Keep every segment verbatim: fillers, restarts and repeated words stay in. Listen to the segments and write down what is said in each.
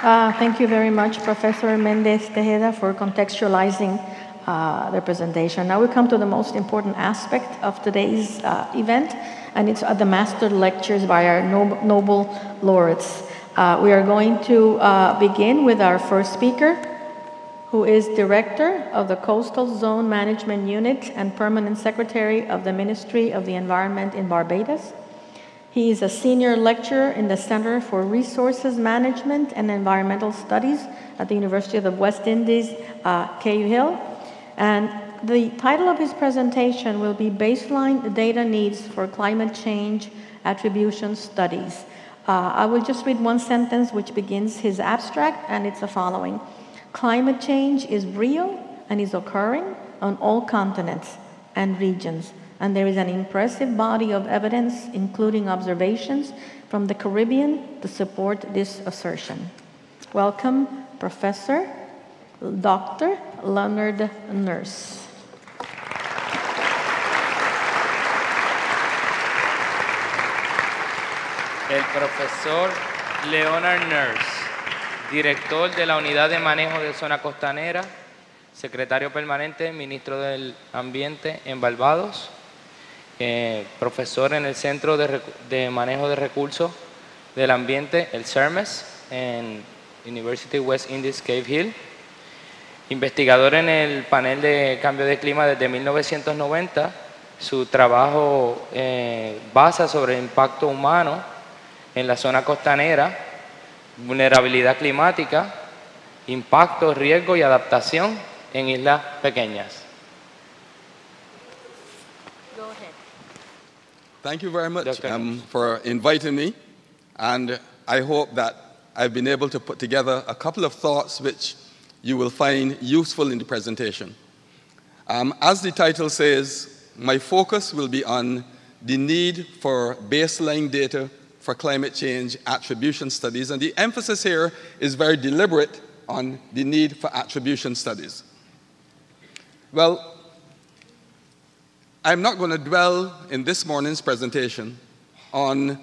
Uh, thank you very much, Professor Mendez Tejeda, for contextualizing uh, the presentation. Now we come to the most important aspect of today's uh, event, and it's uh, the master lectures by our Nob Nobel laureates. Uh, we are going to uh, begin with our first speaker, who is Director of the Coastal Zone Management Unit and Permanent Secretary of the Ministry of the Environment in Barbados. He is a senior lecturer in the Center for Resources Management and Environmental Studies at the University of the West Indies, uh, Cave Hill. And the title of his presentation will be Baseline Data Needs for Climate Change Attribution Studies. Uh, I will just read one sentence which begins his abstract, and it's the following. Climate change is real and is occurring on all continents and regions, and there is an impressive body of evidence, including observations from the Caribbean, to support this assertion. Welcome, Professor Doctor Leonard Nurse. El profesor Leonard Nurse, director de la Unidad de Manejo de Zona Costanera, secretario permanente, ministro del Ambiente en Barbados, eh, profesor en el Centro de, de Manejo de Recursos del Ambiente, el CERMES, en University of West Indies, Cave Hill, investigador en el panel de cambio de clima desde mil novecientos noventa. Su trabajo eh, basa sobre el impacto humano en la zona costanera, vulnerabilidad climática, impacto, riesgo y adaptación en islas pequeñas. Go ahead. Thank you very much um, for inviting me, and I hope that I've been able to put together a couple of thoughts which you will find useful in the presentation. Um, as the title says, my focus will be on the need for baseline data for climate change attribution studies, and the emphasis here is very deliberate on the need for attribution studies. Well, I'm not going to dwell in this morning's presentation on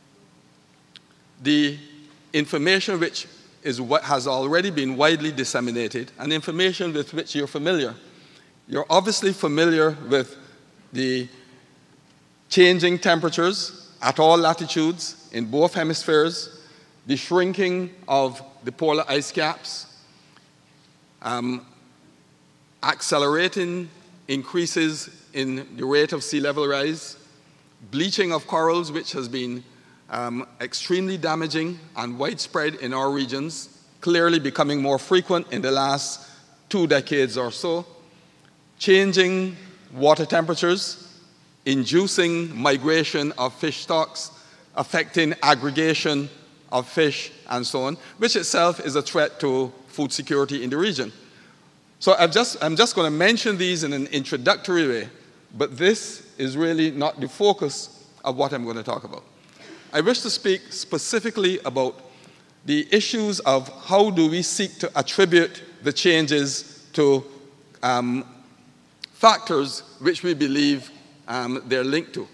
the information which is what has already been widely disseminated, and information with which you're familiar. You're obviously familiar with the changing temperatures at all latitudes in both hemispheres, the shrinking of the polar ice caps, um, accelerating increases in the rate of sea level rise, bleaching of corals, which has been um, extremely damaging and widespread in our regions, clearly becoming more frequent in the last two decades or so, changing water temperatures, inducing migration of fish stocks, affecting aggregation of fish and so on, which itself is a threat to food security in the region. So I've just, I'm just going to mention these in an introductory way, but this is really not the focus of what I'm going to talk about. I wish to speak specifically about the issues of how do we seek to attribute the changes to um, factors which we believe um, they're linked to.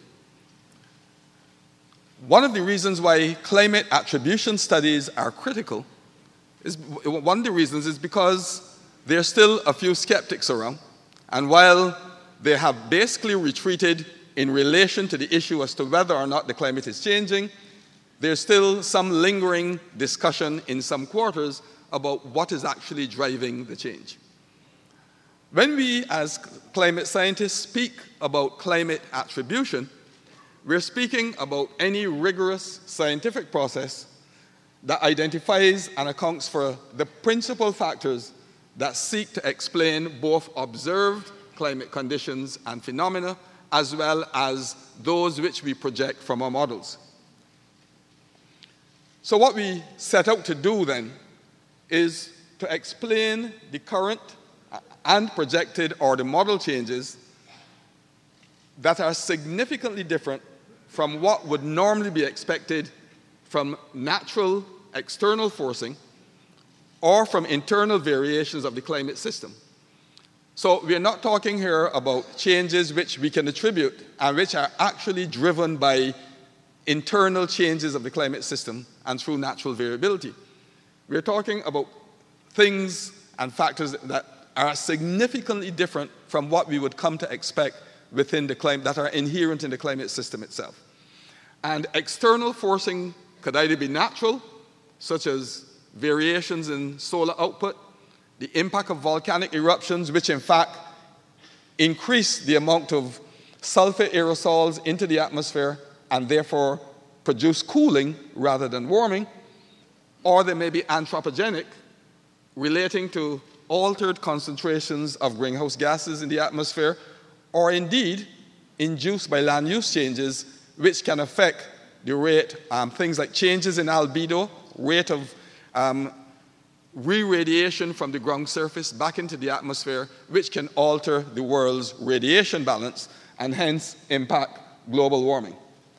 One of the reasons why climate attribution studies are critical is one of the reasons is because there are still a few skeptics around, and while they have basically retreated in relation to the issue as to whether or not the climate is changing, there's still some lingering discussion in some quarters about what is actually driving the change. When we as climate scientists speak about climate attribution, we're speaking about any rigorous scientific process that identifies and accounts for the principal factors that seek to explain both observed climate conditions and phenomena, as well as those which we project from our models. So what we set out to do then is to explain the current and projected or the model changes that are significantly different from what would normally be expected from natural external forcing or from internal variations of the climate system. So we're not talking here about changes which we can attribute and which are actually driven by internal changes of the climate system and through natural variability. We're talking about things and factors that are significantly different from what we would come to expect within the climate, that are inherent in the climate system itself. And external forcing could either be natural, such as variations in solar output, the impact of volcanic eruptions, which in fact increase the amount of sulfur aerosols into the atmosphere and therefore produce cooling rather than warming, or they may be anthropogenic, relating to altered concentrations of greenhouse gases in the atmosphere, or indeed induced by land use changes, which can affect the rate, um, things like changes in albedo, rate of um, re-radiation from the ground surface back into the atmosphere, which can alter the world's radiation balance and hence impact global warming.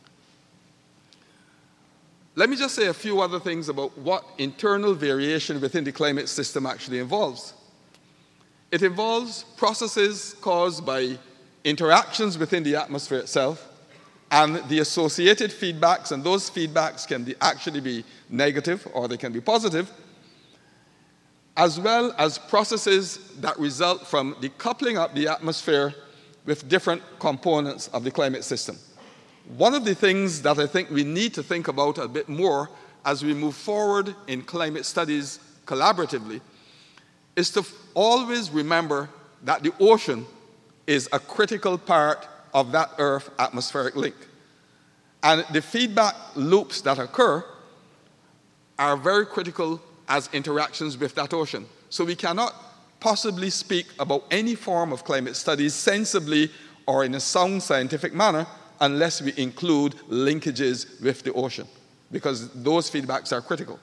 Let me just say a few other things about what internal variation within the climate system actually involves. It involves processes caused by interactions within the atmosphere itself and the associated feedbacks, and those feedbacks can be actually be negative or they can be positive, as well as processes that result from the coupling up the atmosphere with different components of the climate system. One of the things that I think we need to think about a bit more as we move forward in climate studies collaboratively is to always remember that the ocean is a critical part of that Earth atmospheric link. And the feedback loops that occur are very critical as interactions with that ocean. So we cannot possibly speak about any form of climate studies sensibly or in a sound scientific manner unless we include linkages with the ocean, because those feedbacks are critical.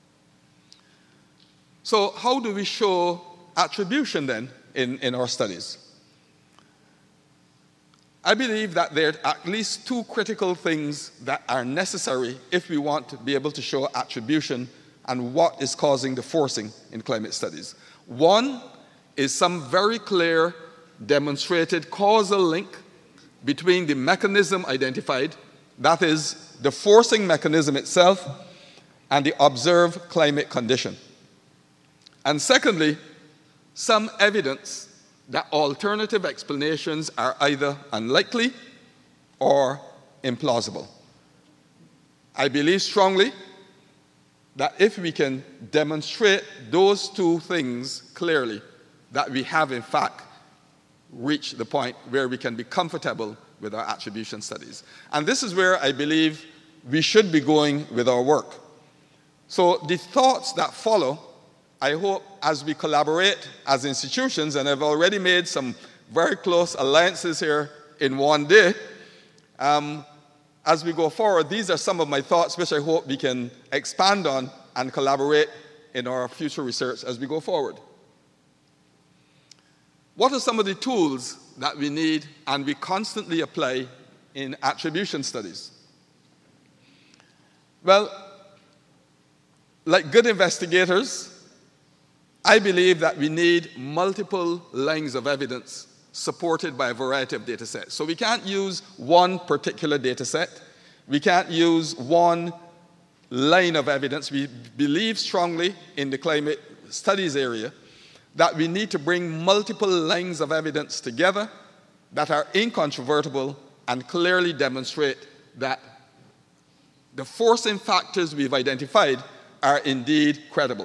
So how do we show attribution then in, in our studies? I believe that there are at least two critical things that are necessary if we want to be able to show attribution and what is causing the forcing in climate studies. One is some very clear demonstrated causal link between the mechanism identified, that is, the forcing mechanism itself, and the observed climate condition. And secondly, some evidence that alternative explanations are either unlikely or implausible. I believe strongly that if we can demonstrate those two things clearly, that we have in fact reached the point where we can be comfortable with our attribution studies. And this is where I believe we should be going with our work. So the thoughts that follow, I hope as we collaborate as institutions, and I've already made some very close alliances here in one day, um, as we go forward, these are some of my thoughts which I hope we can expand on and collaborate in our future research as we go forward. What are some of the tools that we need and we constantly apply in attribution studies? Well, like good investigators, I believe that we need multiple lines of evidence supported by a variety of data sets. So we can't use one particular data set. We can't use one line of evidence. We believe strongly in the climate studies area that we need to bring multiple lines of evidence together that are incontrovertible and clearly demonstrate that the forcing factors we've identified are indeed credible.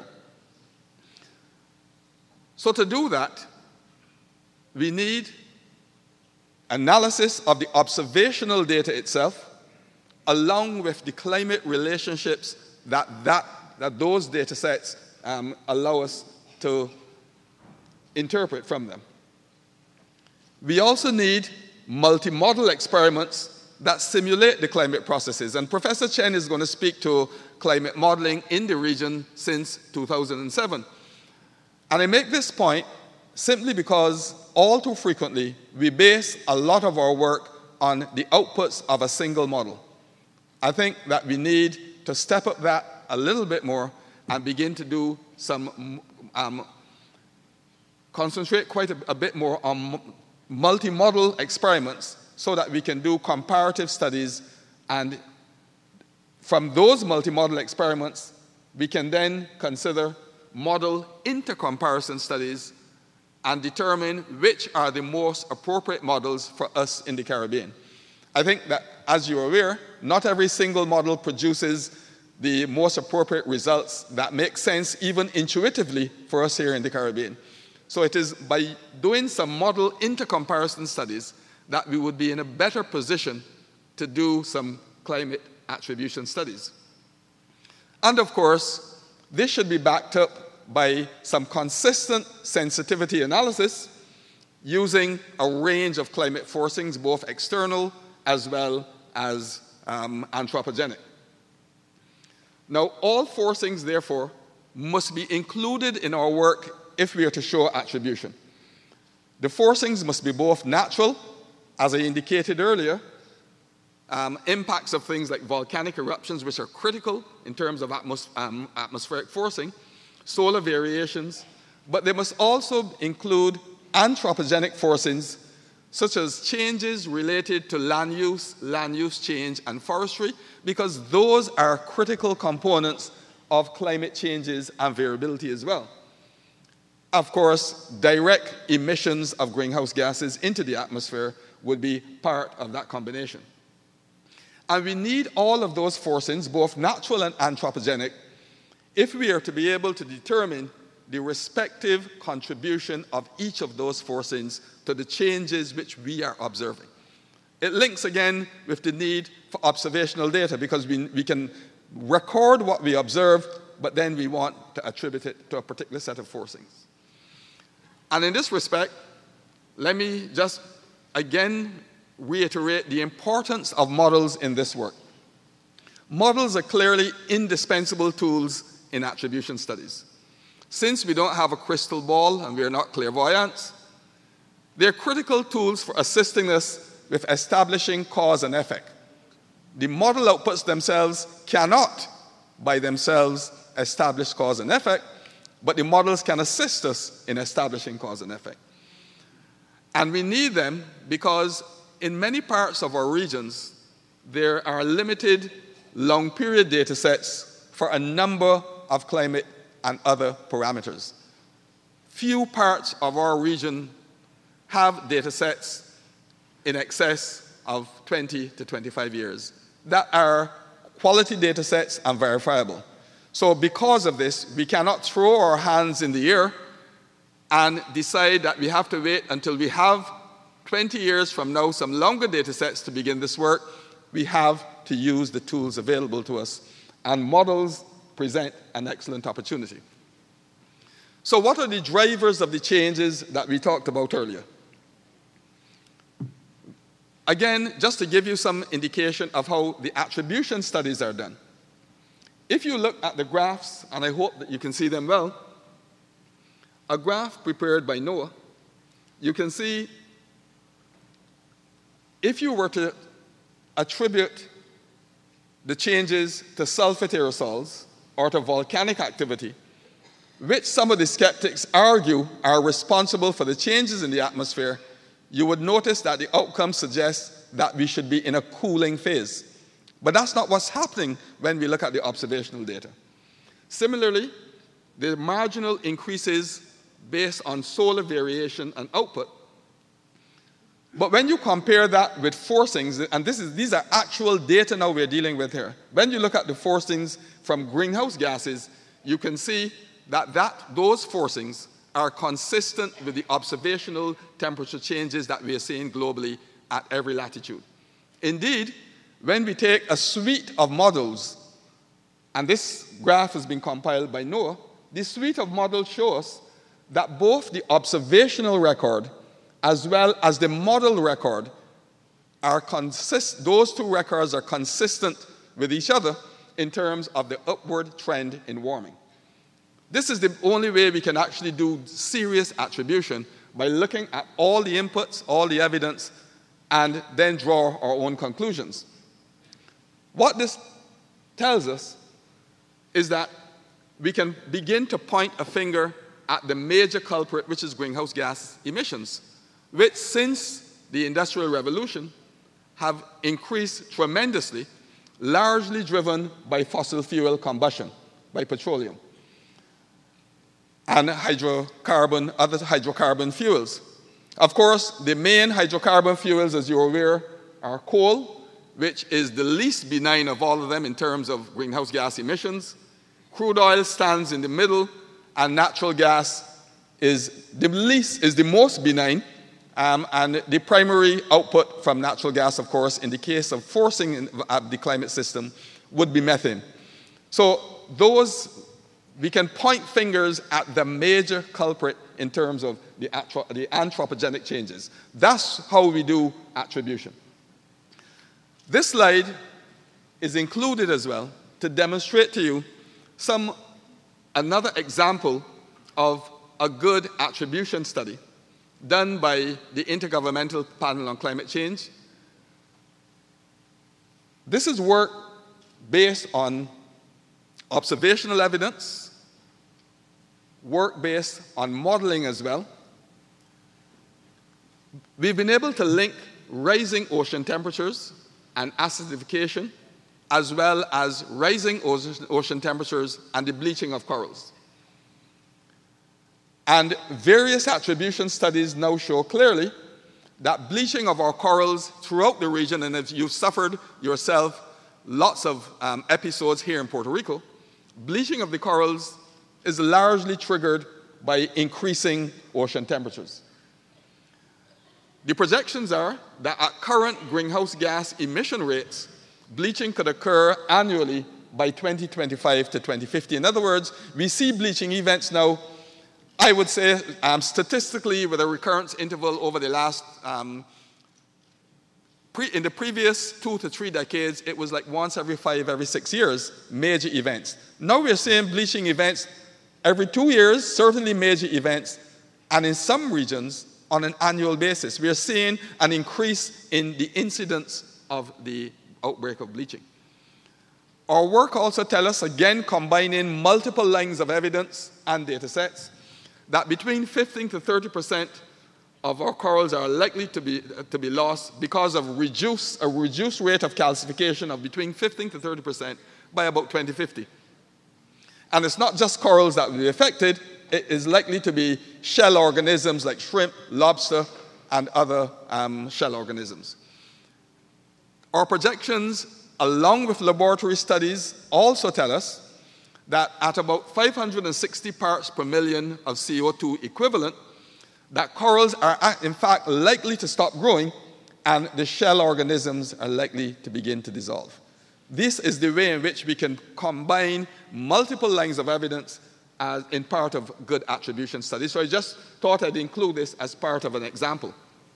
So to do that, we need analysis of the observational data itself, along with the climate relationships that, that, that those data sets um, allow us to interpret from them. We also need multimodal experiments that simulate the climate processes. And Professor Chen is going to speak to climate modeling in the region since two thousand seven. And I make this point simply because all too frequently we base a lot of our work on the outputs of a single model. I think that we need to step up that a little bit more and begin to do some, um, concentrate quite a, a bit more on multimodal experiments so that we can do comparative studies, and from those multimodal experiments we can then consider model intercomparison studies and determine which are the most appropriate models for us in the Caribbean. I think that, as you're aware, not every single model produces the most appropriate results that make sense even intuitively for us here in the Caribbean. So it is by doing some model intercomparison studies that we would be in a better position to do some climate attribution studies. And of course, this should be backed up by some consistent sensitivity analysis using a range of climate forcings, both external as well as um, anthropogenic. Now, all forcings, therefore, must be included in our work if we are to show attribution. The forcings must be both natural, as I indicated earlier, um, impacts of things like volcanic eruptions, which are critical in terms of atmos um, atmospheric forcing, solar variations, but they must also include anthropogenic forcings, such as changes related to land use, land use change, and forestry, because those are critical components of climate changes and variability as well. Of course, direct emissions of greenhouse gases into the atmosphere would be part of that combination. And we need all of those forcings, both natural and anthropogenic, if we are to be able to determine the respective contribution of each of those forcings to the changes which we are observing. It links again with the need for observational data, because we, we can record what we observe, but then we want to attribute it to a particular set of forcings. And in this respect, let me just again reiterate the importance of models in this work. Models are clearly indispensable tools in attribution studies. Since we don't have a crystal ball and we are not clairvoyants, they're critical tools for assisting us with establishing cause and effect. The model outputs themselves cannot, by themselves, establish cause and effect, but the models can assist us in establishing cause and effect. And we need them because in many parts of our regions, there are limited long-period data sets for a number of climate and other parameters. Few parts of our region have data sets in excess of twenty to twenty-five years that are quality data sets and verifiable. So because of this, we cannot throw our hands in the air and decide that we have to wait until we have twenty years from now some longer data sets to begin this work. We have to use the tools available to us, and models present an excellent opportunity. So what are the drivers of the changes that we talked about earlier? Again, just to give you some indication of how the attribution studies are done. If you look at the graphs, and I hope that you can see them well, a graph prepared by NOAA, you can see if you were to attribute the changes to sulfate aerosols or to volcanic activity, which some of the skeptics argue are responsible for the changes in the atmosphere, you would notice that the outcome suggests that we should be in a cooling phase. But that's not what's happening when we look at the observational data. Similarly, the marginal increases based on solar variation and output. But when you compare that with forcings, and this is, these are actual data now we're dealing with here. When you look at the forcings from greenhouse gases, you can see that, that those forcings are consistent with the observational temperature changes that we are seeing globally at every latitude. Indeed, when we take a suite of models, and this graph has been compiled by NOAA, this suite of models shows that both the observational record as well as the model record are consist those two records are consistent with each other in terms of the upward trend in warming. This is the only way we can actually do serious attribution, by looking at all the inputs, all the evidence, and then draw our own conclusions. What this tells us is that we can begin to point a finger at the major culprit, which is greenhouse gas emissions, which since the Industrial Revolution have increased tremendously, largely driven by fossil fuel combustion. by petroleum and hydrocarbon, other hydrocarbon fuels. Of course, the main hydrocarbon fuels, as you're aware, are coal, which is the least benign of all of them in terms of greenhouse gas emissions. Crude oil stands in the middle, and natural gas is the least, is the most benign. Um, and the primary output from natural gas, of course, in the case of forcing the climate system, would be methane. So those, we can point fingers at the major culprit in terms of the, the anthropogenic changes. That's how we do attribution. This slide is included as well to demonstrate to you some, another example of a good attribution study done by the Intergovernmental Panel on Climate Change. This is work based on observational evidence, work based on modeling as well. We've been able to link rising ocean temperatures and acidification, as well as rising ocean temperatures and the bleaching of corals. And various attribution studies now show clearly that bleaching of our corals throughout the region, and if you've suffered yourself lots of um, episodes here in Puerto Rico, bleaching of the corals is largely triggered by increasing ocean temperatures. The projections are that at current greenhouse gas emission rates, bleaching could occur annually by twenty twenty-five to twenty fifty. In other words, we see bleaching events now, I would say, um, statistically, with a recurrence interval over the last, um, pre in the previous two to three decades, it was like once every five, every six years, major events. Now we're seeing bleaching events every two years, certainly major events, and in some regions, on an annual basis. We are seeing an increase in the incidence of the outbreak of bleaching. Our work also tells us, again, combining multiple lines of evidence and data sets, that between fifteen to thirty percent of our corals are likely to be, uh, to be lost because of reduce, a reduced rate of calcification of between fifteen to thirty percent by about twenty fifty. And it's not just corals that will be affected, it is likely to be shell organisms like shrimp, lobster, and other um, shell organisms. Our projections, along with laboratory studies, also tell us that at about five hundred sixty parts per million of C O two equivalent, that corals are in fact likely to stop growing and the shell organisms are likely to begin to dissolve. This is the way in which we can combine multiple lines of evidence as in part of good attribution studies. So I just thought I'd include this as part of an example.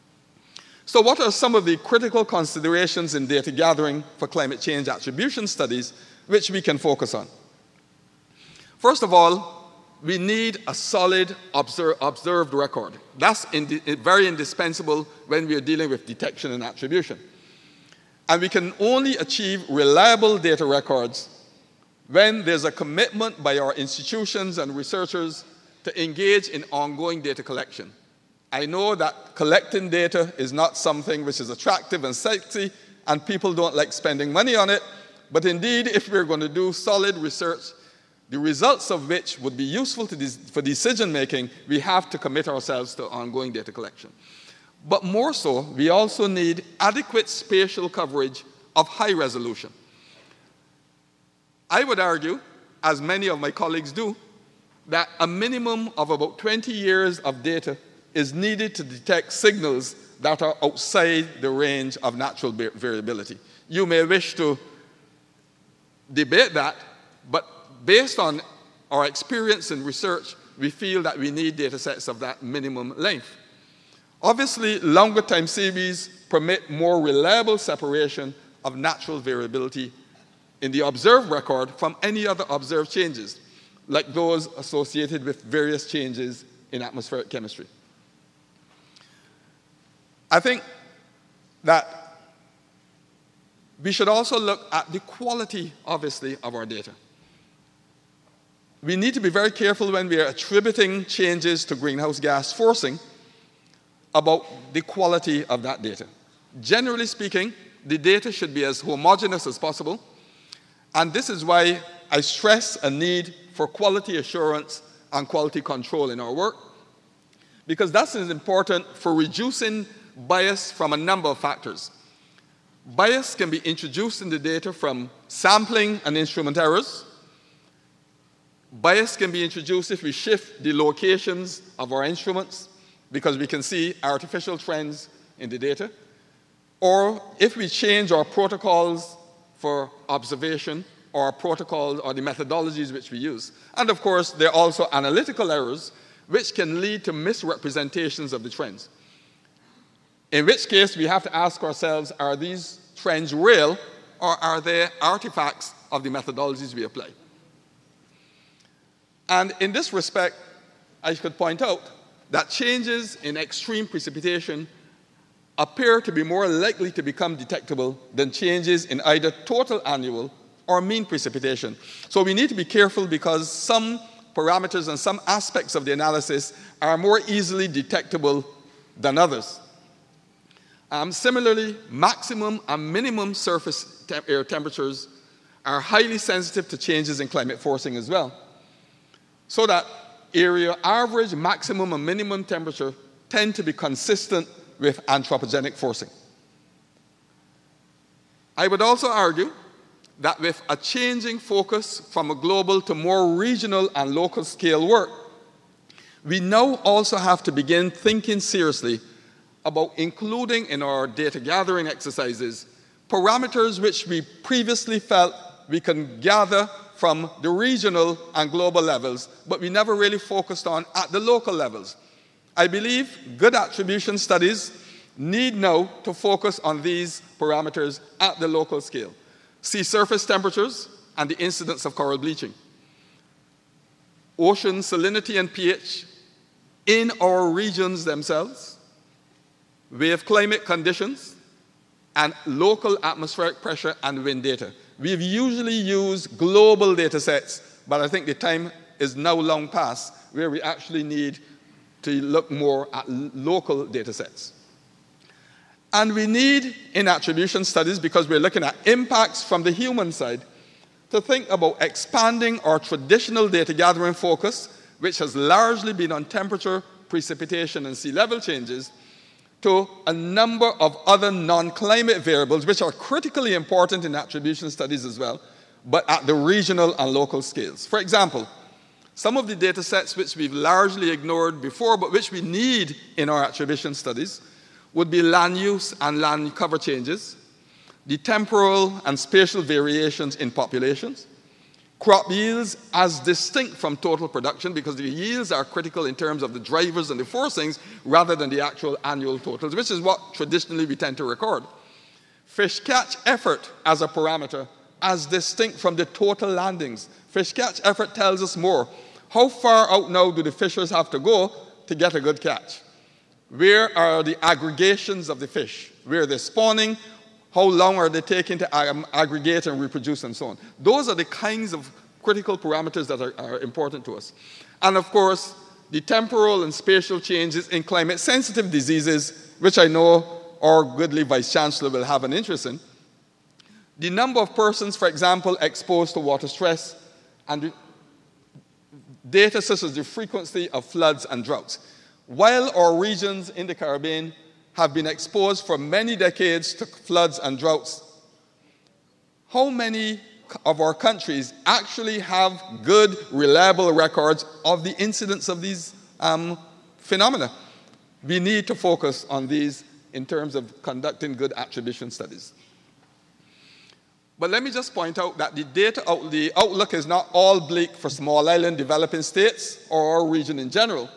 So what are some of the critical considerations in data gathering for climate change attribution studies which we can focus on? First of all, we need a solid observe, observed record. That's indi- very indispensable when we are dealing with detection and attribution. And we can only achieve reliable data records when there's a commitment by our institutions and researchers to engage in ongoing data collection. I know that collecting data is not something which is attractive and sexy, and people don't like spending money on it, but indeed, if we're going to do solid research, the results of which would be useful to this, for decision making, we have to commit ourselves to ongoing data collection. But more so, we also need adequate spatial coverage of high resolution. I would argue, as many of my colleagues do, that a minimum of about twenty years of data is needed to detect signals that are outside the range of natural variability. You may wish to debate that, but based on our experience in research, we feel that we need data sets of that minimum length. Obviously, longer time series permit more reliable separation of natural variability in the observed record from any other observed changes, like those associated with various changes in atmospheric chemistry. I think that we should also look at the quality, obviously, of our data. We need to be very careful when we are attributing changes to greenhouse gas forcing about the quality of that data. Generally speaking, the data should be as homogeneous as possible, and this is why I stress a need for quality assurance and quality control in our work, because that's important for reducing bias from a number of factors. Bias can be introduced in the data from sampling and instrument errors. Bias can be introduced if we shift the locations of our instruments, because we can see artificial trends in the data, or if we change our protocols for observation, or our protocols or the methodologies which we use. And of course, there are also analytical errors which can lead to misrepresentations of the trends. In which case, we have to ask ourselves, are these trends real, or are they artifacts of the methodologies we apply? And in this respect, I could point out that changes in extreme precipitation appear to be more likely to become detectable than changes in either total annual or mean precipitation. So we need to be careful, because some parameters and some aspects of the analysis are more easily detectable than others. Um, similarly, maximum and minimum surface te- air temperatures are highly sensitive to changes in climate forcing as well. So that area average, maximum, and minimum temperature tend to be consistent with anthropogenic forcing. I would also argue that with a changing focus from a global to more regional and local scale work, we now also have to begin thinking seriously about including in our data gathering exercises parameters which we previously felt we can gather from the regional and global levels, but we never really focused on at the local levels. I believe good attribution studies need now to focus on these parameters at the local scale. Sea surface temperatures and the incidence of coral bleaching. Ocean salinity and pH in our regions themselves. Wave climate conditions, and local atmospheric pressure and wind data. We've usually used global data sets, but I think the time is now long past where we actually need to look more at local data sets. And we need, in attribution studies, because we're looking at impacts from the human side, to think about expanding our traditional data gathering focus, which has largely been on temperature, precipitation, and sea level changes, to a number of other non-climate variables, which are critically important in attribution studies as well, but at the regional and local scales. For example, some of the data sets which we've largely ignored before, but which we need in our attribution studies, would be land use and land cover changes, the temporal and spatial variations in populations, crop yields as distinct from total production, because the yields are critical in terms of the drivers and the forcings rather than the actual annual totals, which is what traditionally we tend to record. Fish catch effort as a parameter as distinct from the total landings. Fish catch effort tells us more. How far out now do the fishers have to go to get a good catch? Where are the aggregations of the fish? Where are they spawning? How long are they taking to ag- aggregate and reproduce and so on? Those are the kinds of critical parameters that are, are important to us. And of course, the temporal and spatial changes in climate-sensitive diseases, which I know our goodly Vice Chancellor will have an interest in. The number of persons, for example, exposed to water stress, and data such as the frequency of floods and droughts. While our regions in the Caribbean have been exposed for many decades to floods and droughts, how many of our countries actually have good, reliable records of the incidence of these um, phenomena? We need to focus on these in terms of conducting good attribution studies. But let me just point out that the data out, the outlook is not all bleak for small island developing states or our region in general.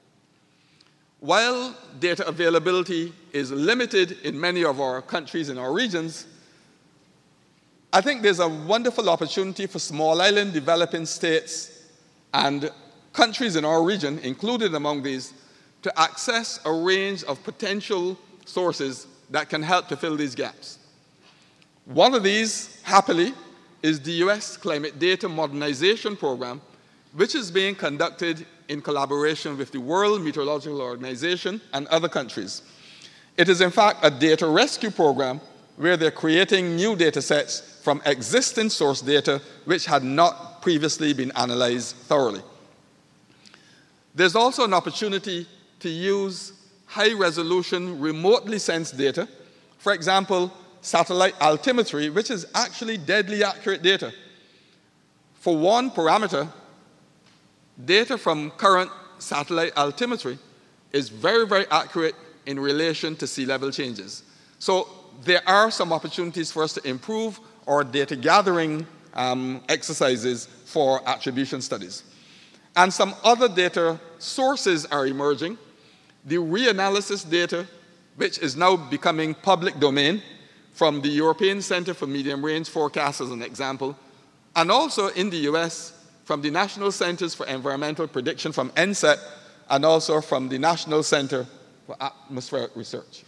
While data availability is limited in many of our countries and our regions, I think there's a wonderful opportunity for small island developing states and countries in our region, included among these, to access a range of potential sources that can help to fill these gaps. One of these, happily, is the U S Climate Data Modernization Program, which is being conducted in collaboration with the World Meteorological Organization and other countries. It is, in fact, a data rescue program where they're creating new data sets from existing source data which had not previously been analyzed thoroughly. There's also an opportunity to use high-resolution, remotely sensed data, for example, satellite altimetry, which is actually deadly accurate data. For one parameter, data from current satellite altimetry is very, very accurate in relation to sea level changes. So there are some opportunities for us to improve our data gathering um, exercises for attribution studies. And some other data sources are emerging. The reanalysis data, which is now becoming public domain, from the European Center for Medium Range Forecasts as an example, and also in the U S from the National Centers for Environmental Prediction, from N C E T, and also from the National Center for Atmospheric Research.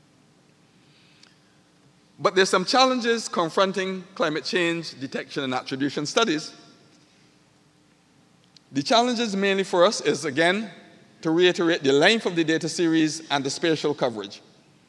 But there's some challenges confronting climate change detection and attribution studies. The challenges mainly for us is, again, to reiterate the length of the data series and the spatial coverage.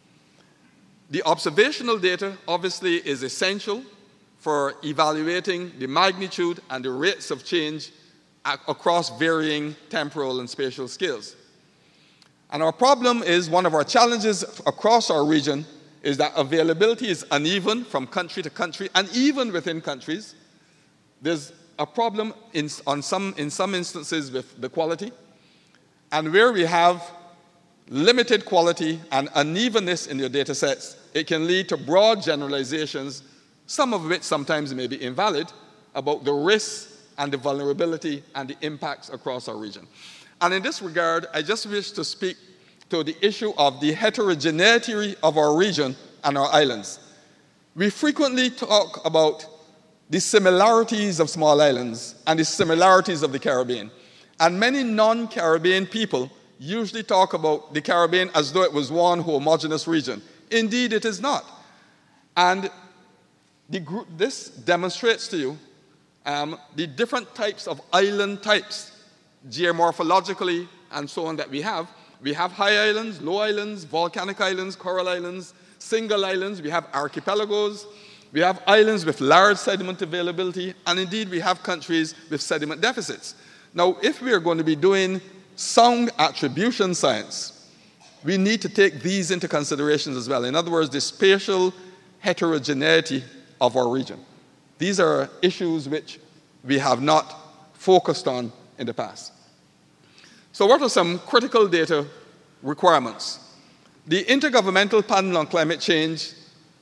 The observational data obviously is essential for evaluating the magnitude and the rates of change across varying temporal and spatial scales. And our problem is, one of our challenges across our region is that availability is uneven from country to country, and even within countries. There's a problem in, on some, in some instances with the quality. And where we have limited quality and unevenness in your data sets, it can lead to broad generalizations, some of which sometimes may be invalid, about the risks and the vulnerability and the impacts across our region. And in this regard, I just wish to speak to the issue of the heterogeneity of our region and our islands. We frequently talk about the similarities of small islands and the similarities of the Caribbean. And many non-Caribbean people usually talk about the Caribbean as though it was one homogeneous region. Indeed, it is not. And the group, this demonstrates to you um, the different types of island types, geomorphologically and so on, that we have. We have high islands, low islands, volcanic islands, coral islands, single islands. We have archipelagos. We have islands with large sediment availability. And indeed, we have countries with sediment deficits. Now, if we are going to be doing sound attribution science, we need to take these into consideration as well. In other words, the spatial heterogeneity of our region. These are issues which we have not focused on in the past. So what are some critical data requirements? The Intergovernmental Panel on Climate Change,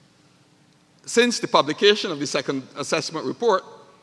since the publication of the second assessment report,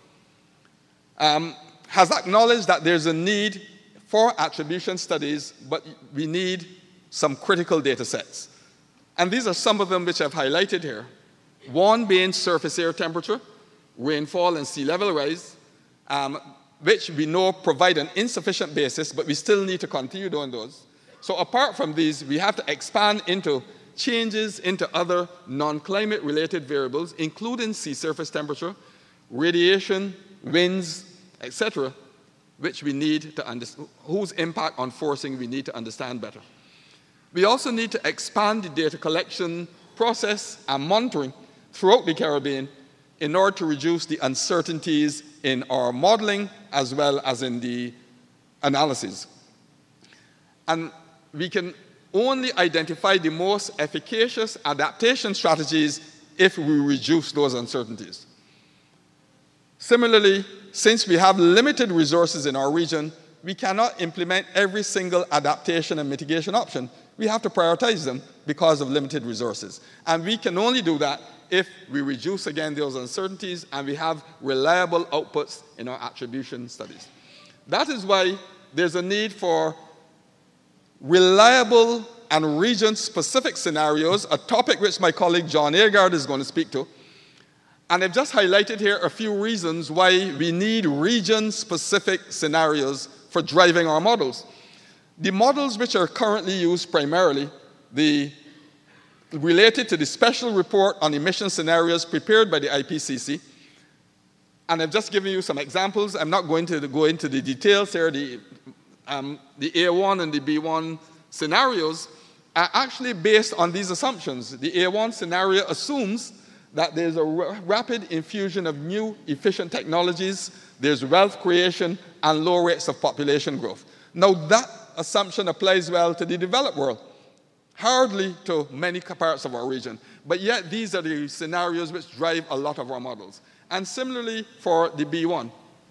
um, has acknowledged that there's a need for attribution studies, but we need some critical data sets. And these are some of them which I've highlighted here. One being surface air temperature, rainfall, and sea level rise, um, which we know provide an insufficient basis, but we still need to continue doing those. So apart from these, we have to expand into changes into other non-climate related variables, including sea surface temperature, radiation, winds, et cetera, which we need to understand, whose impact on forcing we need to understand better. We also need to expand the data collection process and monitoring throughout the Caribbean in order to reduce the uncertainties in our modeling as well as in the analysis. And we can only identify the most efficacious adaptation strategies if we reduce those uncertainties. Similarly, since we have limited resources in our region, we cannot implement every single adaptation and mitigation option. We have to prioritize them because of limited resources. And we can only do that if we reduce, again, those uncertainties and we have reliable outputs in our attribution studies. That is why there's a need for reliable and region-specific scenarios, a topic which my colleague John Agard is going to speak to. And I've just highlighted here a few reasons why we need region-specific scenarios for driving our models. The models which are currently used primarily, the related to the special report on emission scenarios prepared by the I P C C, and I've just given you some examples. I'm not going to go into the details here. The, um, the A one and the B one scenarios are actually based on these assumptions. The A one scenario assumes that there's a r- rapid infusion of new efficient technologies, there's wealth creation, and low rates of population growth. Now, that assumption applies well to the developed world, hardly to many parts of our region. But yet, these are the scenarios which drive a lot of our models. And similarly for the B one.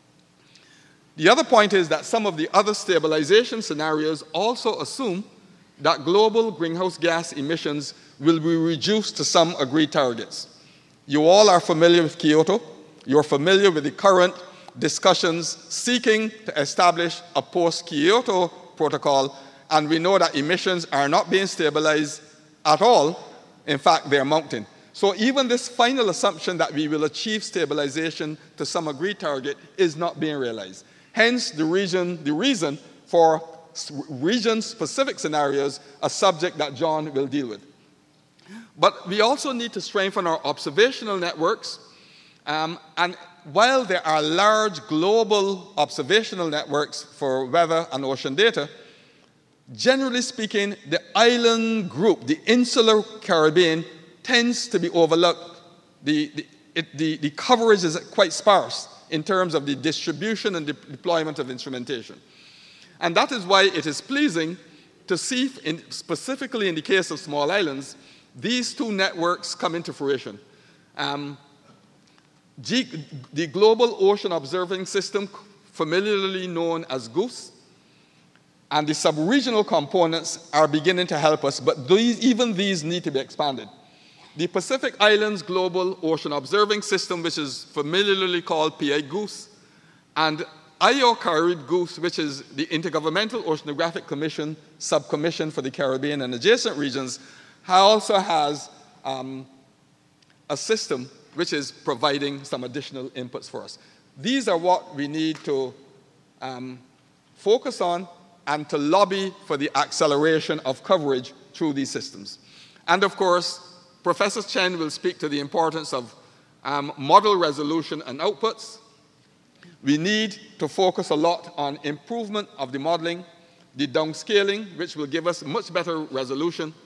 The other point is that some of the other stabilization scenarios also assume that global greenhouse gas emissions will be reduced to some agreed targets. You all are familiar with Kyoto. You're familiar with the current discussions seeking to establish a post-Kyoto protocol, and we know that emissions are not being stabilized at all. In fact, they're mounting. So even this final assumption that we will achieve stabilization to some agreed target is not being realized. Hence, the, region, the reason for region-specific scenarios, a subject that John will deal with. But we also need to strengthen our observational networks. Um, and while there are large global observational networks for weather and ocean data, generally speaking, the island group, the insular Caribbean, tends to be overlooked. The, the, it, the, the coverage is quite sparse in terms of the distribution and de- deployment of instrumentation. And that is why it is pleasing to see, in, specifically in the case of small islands, these two networks come into fruition. Um, G- the Global Ocean Observing System, familiarly known as GOOSE, and the sub-regional components are beginning to help us, but these, even these need to be expanded. The Pacific Islands Global Ocean Observing System, which is familiarly called P I GOOSE, and I O CARIB GOOSE, which is the Intergovernmental Oceanographic Commission subcommission for the Caribbean and adjacent regions, also has um, a system which is providing some additional inputs for us. These are what we need to um, focus on and to lobby for the acceleration of coverage through these systems. And of course, Professor Chen will speak to the importance of um, model resolution and outputs. We need to focus a lot on improvement of the modeling, the downscaling, which will give us much better resolution.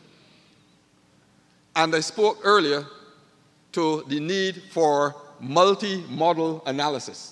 And I spoke earlier to the need for multi-model analysis,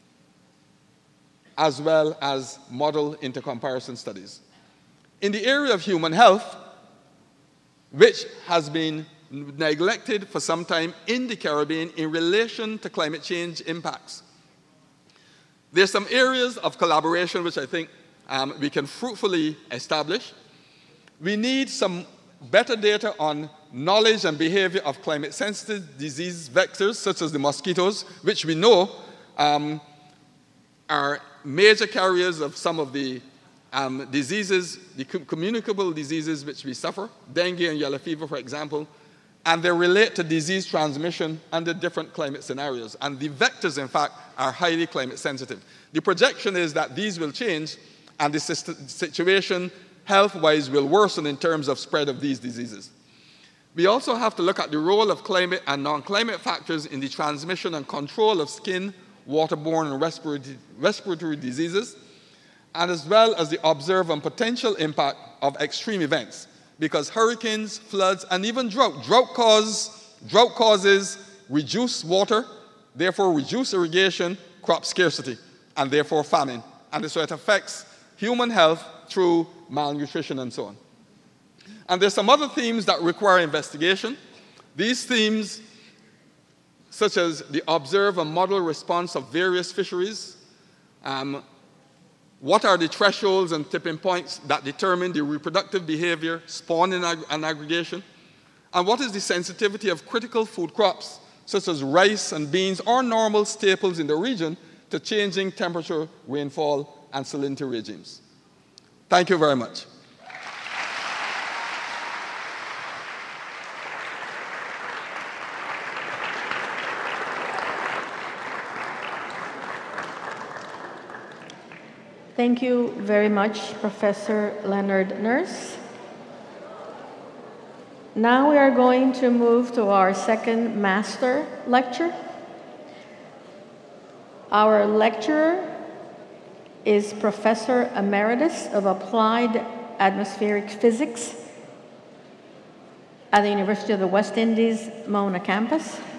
as well as model intercomparison studies. In the area of human health, which has been neglected for some time in the Caribbean in relation to climate change impacts, there's some areas of collaboration which I think um, we can fruitfully establish. We need some better data on knowledge and behavior of climate-sensitive disease vectors, such as the mosquitoes, which we know um, are major carriers of some of the um, diseases, the communicable diseases which we suffer, dengue and yellow fever, for example, and they relate to disease transmission under different climate scenarios. And the vectors, in fact, are highly climate sensitive. The projection is that these will change, and the situation health-wise will worsen in terms of spread of these diseases. We also have to look at the role of climate and non-climate factors in the transmission and control of skin, waterborne, and respiratory, respiratory diseases, and as well as the observe and potential impact of extreme events, because hurricanes, floods, and even drought. Drought, cause, drought causes reduced water, therefore reduced irrigation, crop scarcity, and therefore famine. And so it affects human health through malnutrition and so on. And there's some other themes that require investigation. These themes, such as the observe and model response of various fisheries, um, what are the thresholds and tipping points that determine the reproductive behavior, spawn and, ag- and aggregation, and what is the sensitivity of critical food crops, such as rice and beans, or normal staples in the region, to changing temperature, rainfall, and salinity regimes. Thank you very much. Thank you very much, Professor Leonard Nurse. Now we are going to move to our second master lecture. Our lecturer is Professor Emeritus of Applied Atmospheric Physics at the University of the West Indies, Mona campus.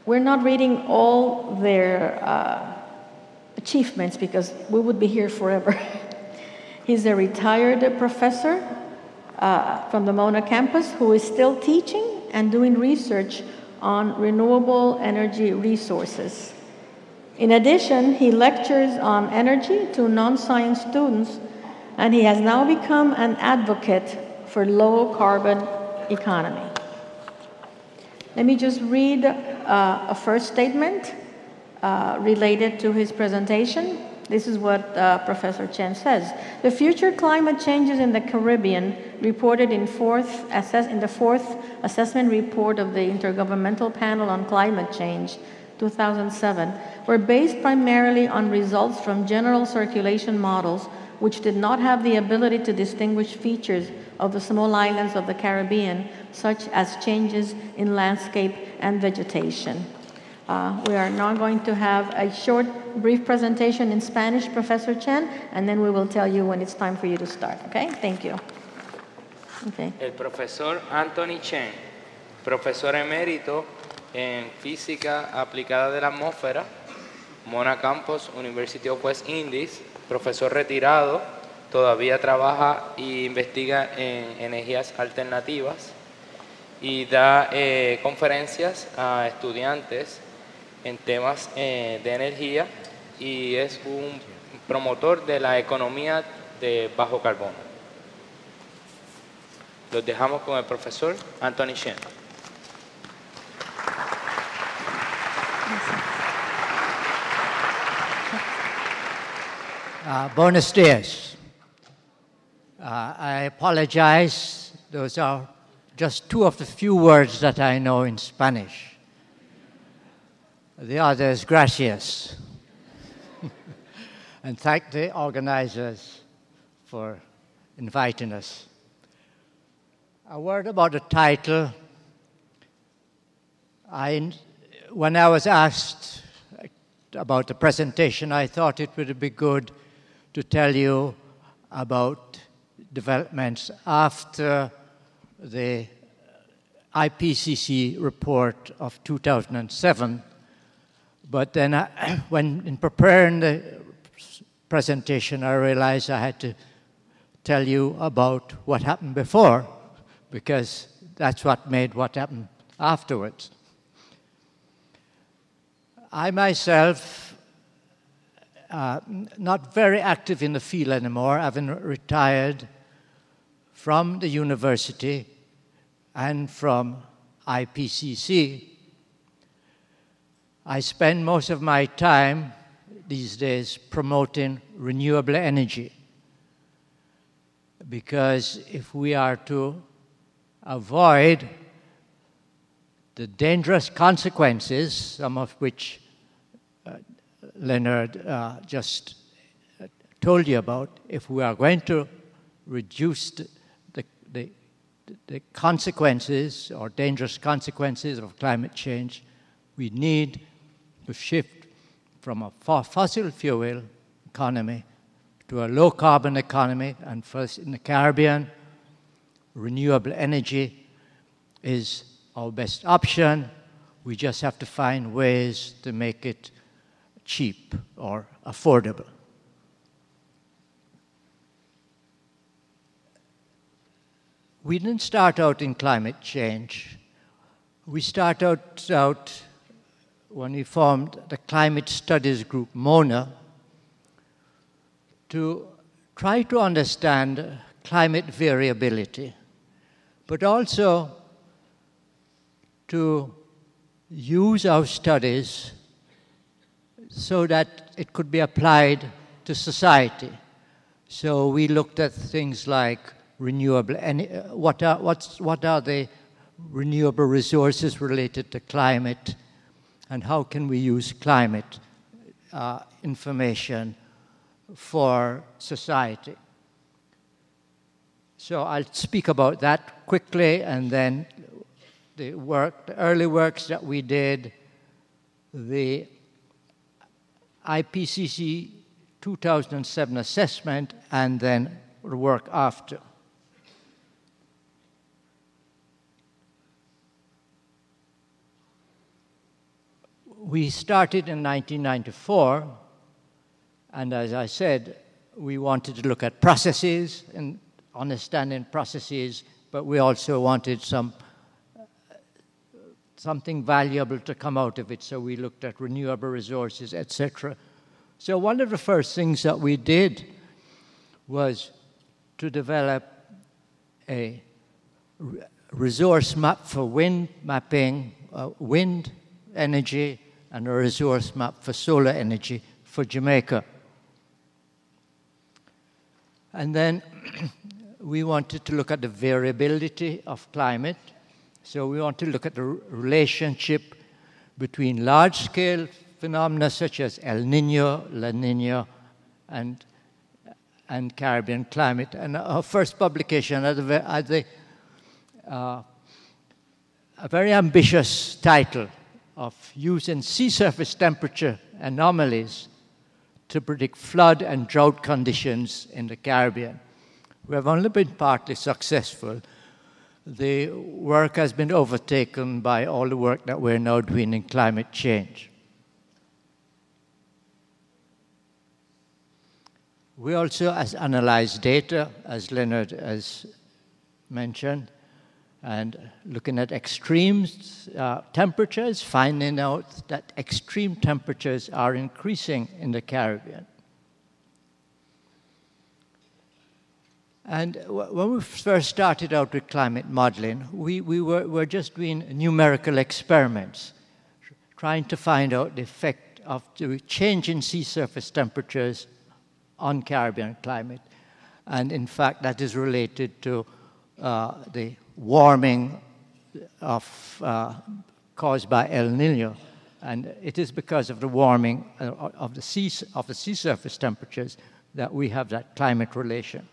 we're not reading all their uh, achievements because we would be here forever. He's a retired professor uh, from the Mona campus who is still teaching and doing research on renewable energy resources. In addition, he lectures on energy to non-science students, and he has now become an advocate for low-carbon economy. Let me just read uh, a first statement uh, related to his presentation. This is what uh, Professor Chen says. The future climate changes in the Caribbean, reported in, fourth assess in the fourth assessment report of the Intergovernmental Panel on Climate Change, two thousand seven, were based primarily on results from general circulation models, which did not have the ability to distinguish features of the small islands of the Caribbean, such as changes in landscape and vegetation. Uh, we are now going to have a short, brief presentation in Spanish, Professor Chen, and then we will tell you when it's time for you to start, okay? Thank you. Okay. El profesor Anthony Chen, profesor emérito en Física Aplicada de la Atmósfera, Mona Campus, University of West Indies, profesor retirado, todavía trabaja e investiga en energías alternativas y da eh, conferencias a estudiantes en temas eh, de energía y es un promotor de la economía de bajo carbono. Los dejamos con el profesor Anthony Chen. Uh, buenos dias. Uh, I apologize. Those are just two of the few words that I know in Spanish. The other is gracias. And thank the organizers for inviting us. A word about the title. I, when I was asked about the presentation, I thought it would be good to tell you about developments after the I P C C report of two thousand seven. But then I, when in preparing the presentation, I realized I had to tell you about what happened before, because that's what made what happened afterwards. I myself, uh, not very active in the field anymore, having retired from the university and from I P C C, I spend most of my time these days promoting renewable energy. Because if we are to avoid the dangerous consequences, some of which uh, Leonard uh, just told you about, if we are going to reduce the, the, the, the consequences or dangerous consequences of climate change, we need to shift from a fossil fuel economy to a low-carbon economy. And first, in the Caribbean, renewable energy is our best option. We just have to find ways to make it cheap or affordable. We didn't start out in climate change. We started out, out when we formed the Climate Studies Group, MONA, to try to understand climate variability, but also to use our studies so that it could be applied to society. So we looked at things like renewable, and what are, what's, what are the renewable resources related to climate, and how can we use climate uh, information for society. So I'll speak about that quickly, and then the work, the early works that we did, the I P C C two thousand seven assessment, and then the work after. we started in nineteen ninety-four, and as I said, we wanted to look at processes and understanding processes, but we also wanted some something valuable to come out of it, so we looked at renewable resources, et cetera. So one of the first things that we did was to develop a resource map for wind mapping, uh, wind energy, and a resource map for solar energy for Jamaica. And then we wanted to look at the variability of climate. So we want to look at the relationship between large-scale phenomena such as El Niño, La Niña, and, and Caribbean climate. And our first publication had a, had a, uh, a very ambitious title of using sea surface temperature anomalies to predict flood and drought conditions in the Caribbean. We have only been partly successful. The work has been overtaken by all the work that we're now doing in climate change. We also has analyzed data, as Leonard has mentioned, and looking at extreme uh, temperatures, finding out that extreme temperatures are increasing in the Caribbean. And when we first started out with climate modeling, we, we were, were just doing numerical experiments, trying to find out the effect of the change in sea surface temperatures on Caribbean climate. And in fact, that is related to uh, the warming of, uh, caused by El Niño. And it is because of the warming uh, of, the sea, of the sea surface temperatures that we have that climate relation.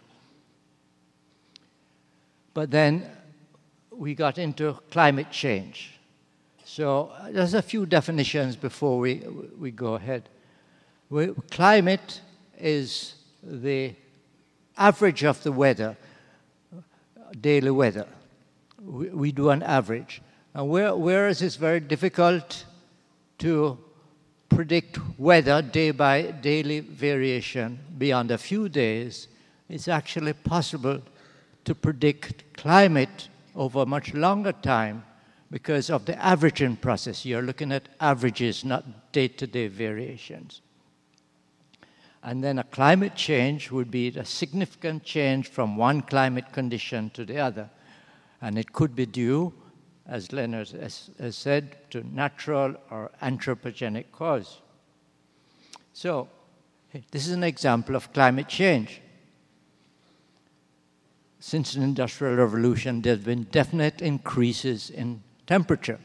But then we got into climate change. So uh, there's a few definitions before we, we go ahead. We, climate is the average of the weather, daily weather. We, we do an average. And where, whereas it's very difficult to predict weather day by daily variation beyond a few days, it's actually possible to predict climate over a much longer time because of the averaging process. You're looking at averages, not day-to-day variations. And then a climate change would be a significant change from one climate condition to the other. And it could be due, as Leonard has, has said, to natural or anthropogenic cause. So this is an example of climate change. Since the Industrial Revolution, there have been definite increases in temperature.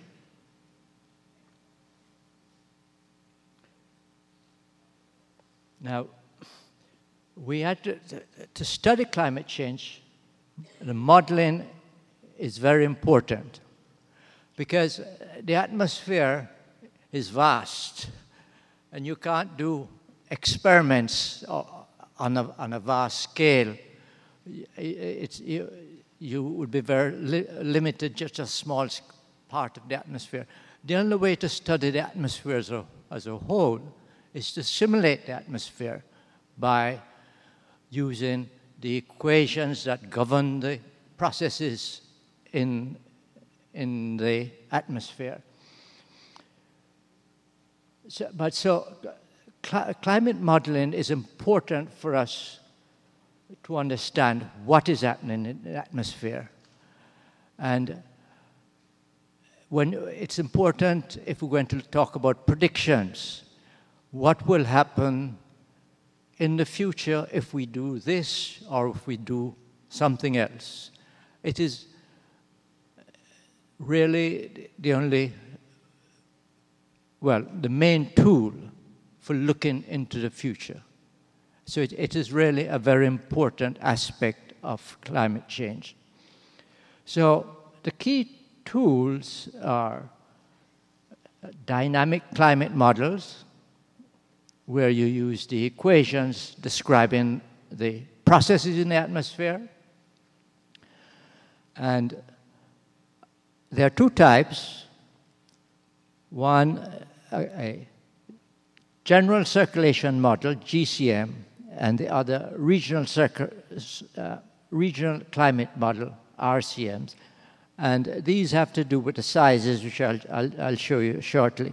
Now, we had to, to study climate change, the modeling is very important because the atmosphere is vast and you can't do experiments on a, on a vast scale. It's, you, you would be very li limited, just a small part of the atmosphere. The only way to study the atmosphere as a, as a whole is to simulate the atmosphere by using the equations that govern the processes in, in the atmosphere. So, but so cl climate modeling is important for us to understand what is happening in the atmosphere. And when it's important, if we're going to talk about predictions, what will happen in the future if we do this or if we do something else. It is really the only, well, the main tool for looking into the future. So it, it is really a very important aspect of climate change. So the key tools are dynamic climate models, where you use the equations describing the processes in the atmosphere. And there are two types. One a, a general circulation model, G C M, and the other regional, uh, regional climate model, R C Ms. And these have to do with the sizes, which I'll, I'll, I'll show you shortly.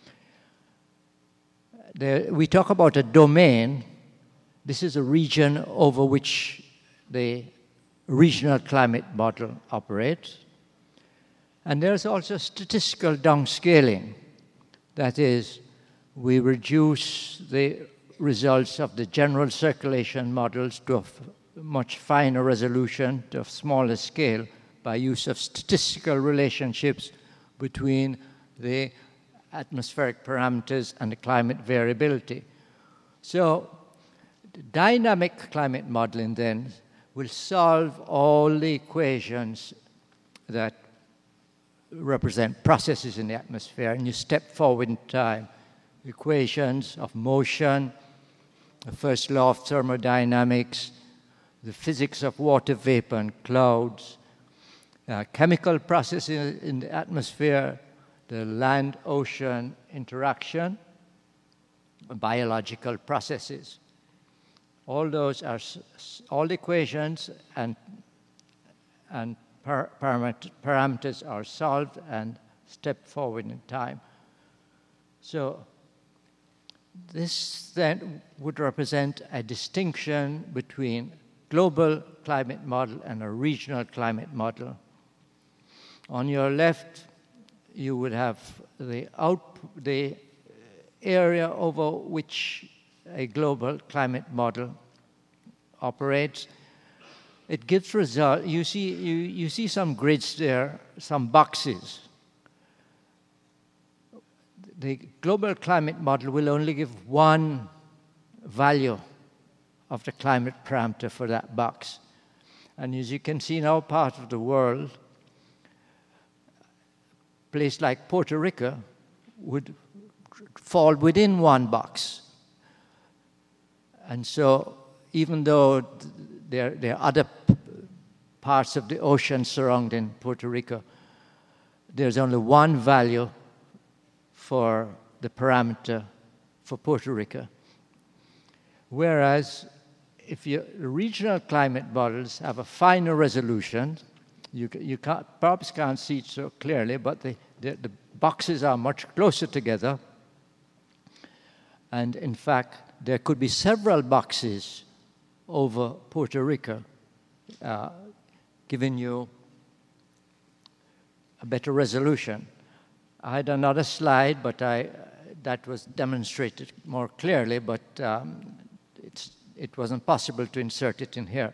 There, we talk about a domain. This is a region over which the regional climate model operates. And there's also statistical downscaling. That is, we reduce the results of the general circulation models to a much finer resolution, to a smaller scale, by use of statistical relationships between the atmospheric parameters and the climate variability. So the dynamic climate modeling then will solve all the equations that represent processes in the atmosphere, and you step forward in time. Equations of motion, the first law of thermodynamics, the physics of water vapor and clouds, uh, chemical processes in the atmosphere, the land-ocean interaction, biological processes. All those are, all the equations and, and par paramet parameters are solved and step forward in time. So this then would represent a distinction between global climate model and a regional climate model. On your left, you would have the, out, the area over which a global climate model operates. It gives result. You see, you, you see some grids there, some boxes. The global climate model will only give one value of the climate parameter for that box. And as you can see in our part of the world, a place like Puerto Rico would fall within one box. And so even though there, there are other parts of the ocean surrounding Puerto Rico, there's only one value for the parameter for Puerto Rico. Whereas if your regional climate models have a finer resolution, you, you can't, perhaps can't see it so clearly, but the, the, the boxes are much closer together. And in fact, there could be several boxes over Puerto Rico, uh, giving you a better resolution. I had another slide, but I, that was demonstrated more clearly, but um, it's, it wasn't possible to insert it in here.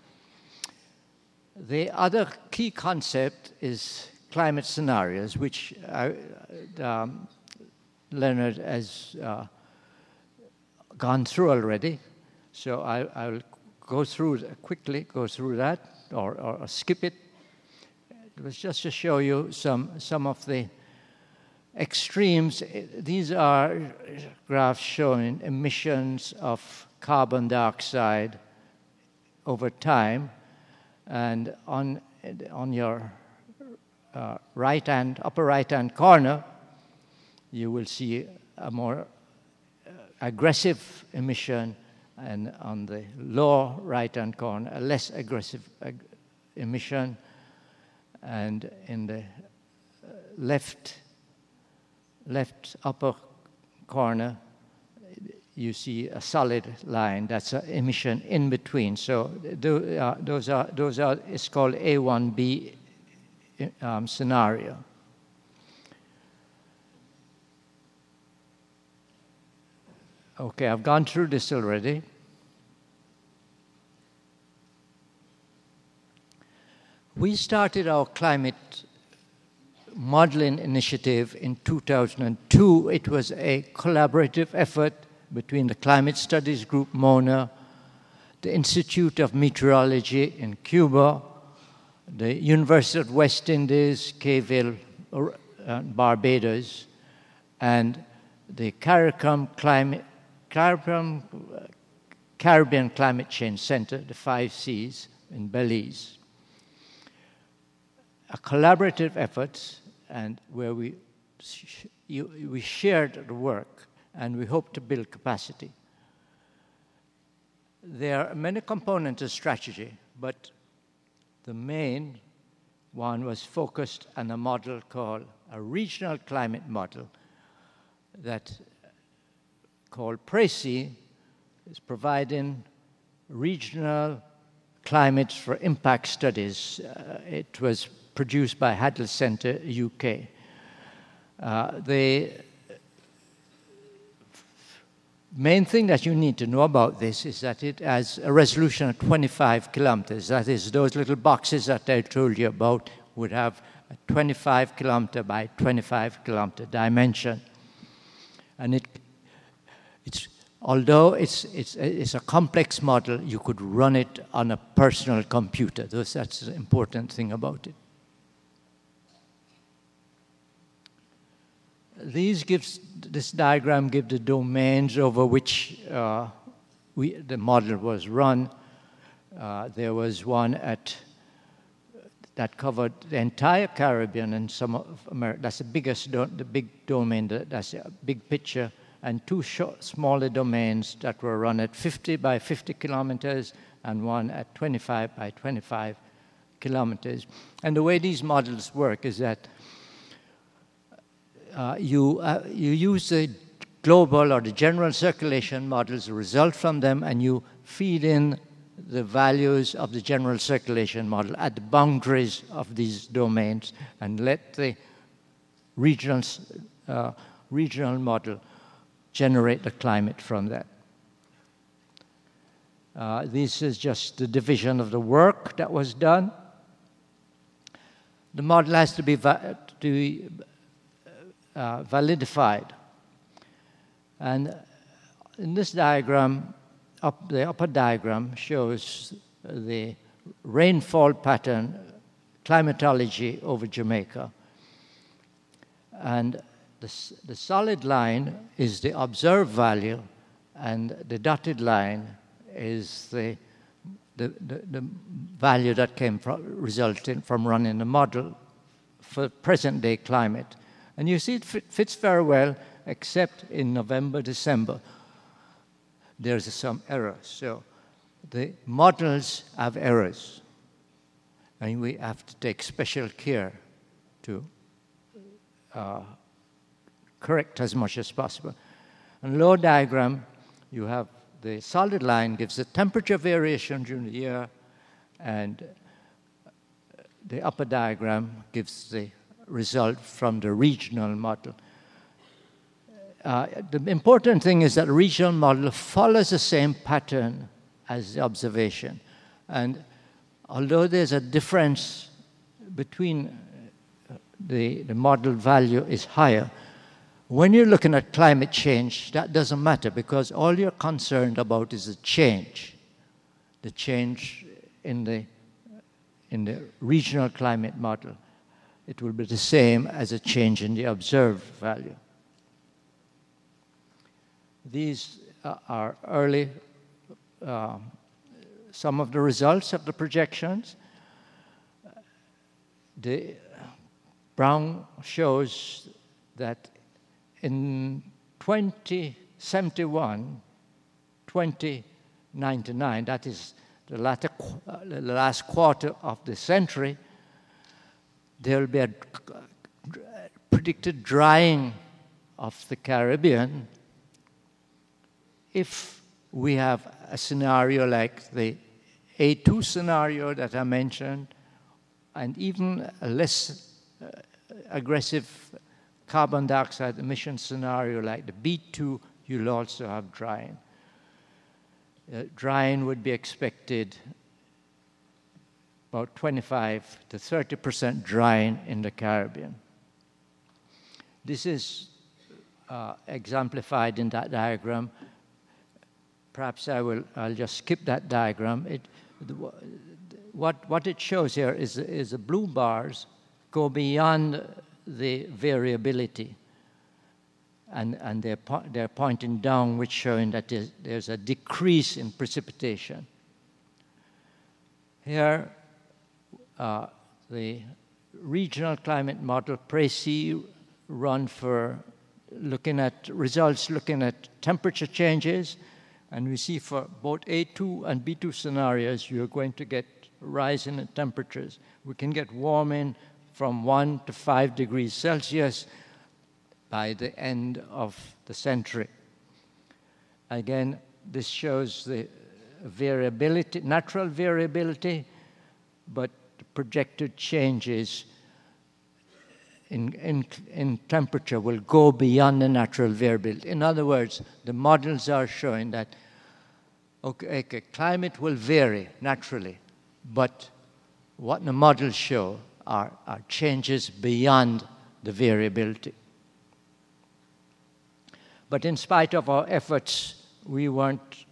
The other key concept is climate scenarios, which I, um, Leonard has uh, gone through already. So I, I'll go through quickly, go through that, or, or skip it. It was just to show you some, some of the extremes. These are graphs showing emissions of carbon dioxide over time. And on, on your uh, right hand, upper right-hand corner, you will see a more uh, aggressive emission, and on the lower right-hand corner, a less aggressive ag emission, and in the left left upper corner, you see a solid line. That's an emission in between. So th uh, those are those are it's called A one B um, scenario. Okay, I've gone through this already. We started our climate modeling initiative in two thousand two. It was a collaborative effort between the Climate Studies Group, MONA, the Institute of Meteorology in Cuba, the University of West Indies, Cayville, uh, Barbados, and the CARICOM Climate, CARICOM, uh, Caribbean Climate Change Center, the five C's in Belize. A collaborative effort, and where we sh- you, we shared the work, and we hope to build capacity. There are many components to strategy, but the main one was focused on a model called a regional climate model that called PRECI is providing regional climates for impact studies. Uh, it was produced by Hadley Center, U K. Uh, the main thing that you need to know about this is that it has a resolution of twenty-five kilometers. That is, those little boxes that I told you about would have a twenty-five kilometer by twenty-five kilometer dimension. And it, it's, although it's, it's, it's a complex model, you could run it on a personal computer. That's the important thing about it. These gives, this diagram gives the domains over which uh, we, the model was run. Uh, there was one at that covered the entire Caribbean and some of America. That's the biggest, do, the big domain. That's a big picture, and two short, smaller domains that were run at fifty by fifty kilometers, and one at twenty-five by twenty-five kilometers. And the way these models work is that Uh, you, uh, you use the global or the general circulation models, result from them, and you feed in the values of the general circulation model at the boundaries of these domains and let the regional, uh, regional model generate the climate from that. Uh, this is just the division of the work that was done. The model has to be, va- to be Uh, validified. And in this diagram, up the upper diagram shows the rainfall pattern climatology over Jamaica. And the, the solid line is the observed value, and the dotted line is the, the, the, the value that came from, resulting from running the model for present-day climate. And you see it fits very well, except in November, December. There's some errors. So the models have errors. And we have to take special care to uh, correct as much as possible. In the lower diagram, you have the solid line gives the temperature variation during the year, and the upper diagram gives the result from the regional model. Uh, the important thing is that the regional model follows the same pattern as the observation. And although there's a difference between the, the model value is higher, when you're looking at climate change, that doesn't matter because all you're concerned about is the change, the change in the, in the regional climate model. It will be the same as a change in the observed value. These uh, are early, uh, some of the results of the projections. The brown shows that in twenty seventy-one, twenty ninety-nine, that is the, latter, uh, the last quarter of the century, there will be a predicted drying of the Caribbean if we have a scenario like the A two scenario that I mentioned, and even a less uh, aggressive carbon dioxide emission scenario like the B two, you'll also have drying. Uh, drying would be expected about twenty-five to thirty percent drying in the Caribbean. This is uh, exemplified in that diagram. Perhaps I will, I'll just skip that diagram. It, what, what it shows here is, is the blue bars go beyond the variability. And, and they're, po they're pointing down, which showing that there's, there's a decrease in precipitation. Here, uh, the regional climate model, PRECI, run for looking at results, looking at temperature changes, and we see for both A two and B two scenarios, you're going to get a rise in temperatures. We can get warming from one to five degrees Celsius by the end of the century. Again, this shows the variability, natural variability, but projected changes in, in, in temperature will go beyond the natural variability. In other words, the models are showing that okay, okay, climate will vary naturally, but what the models show are, are changes beyond the variability. But in spite of our efforts, we weren't,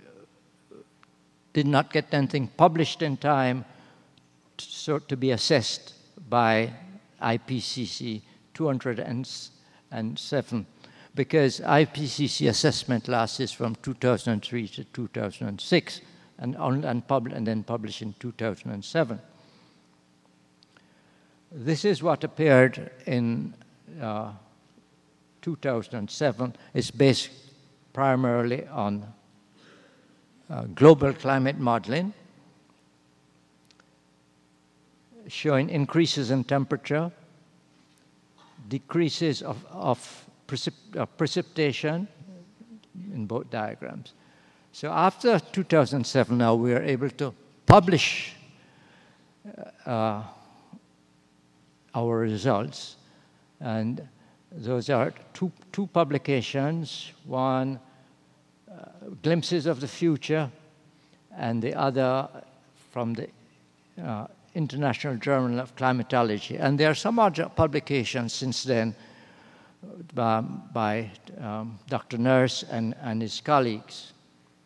did not get anything published in time to, so to be assessed by I P C C two hundred seven, because I P C C assessment lasts from two thousand three to two thousand six, and, on, and, pub, and then published in two thousand seven. This is what appeared in uh, two thousand seven. It's based primarily on uh, global climate modeling, showing increases in temperature, decreases of, of precip uh, precipitation in both diagrams. So after two thousand seven, now we are able to publish uh, our results, and those are two, two publications, one uh, Glimpses of the Future, and the other from the uh, International Journal of Climatology. And there are some other publications since then by, by um, Doctor Nurse and, and his colleagues.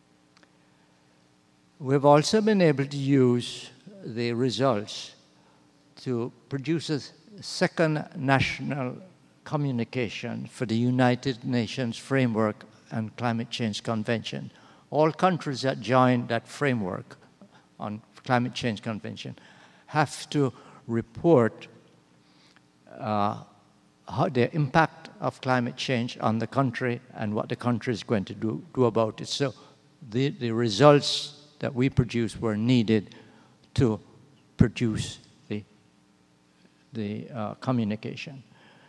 We've also been able to use the results to produce a second national communication for the United Nations Framework and Climate Change Convention. All countries that joined that framework on Climate Change Convention have to report uh, how the impact of climate change on the country and what the country is going to do, do about it. So the, the results that we produced were needed to produce the, the uh, communication.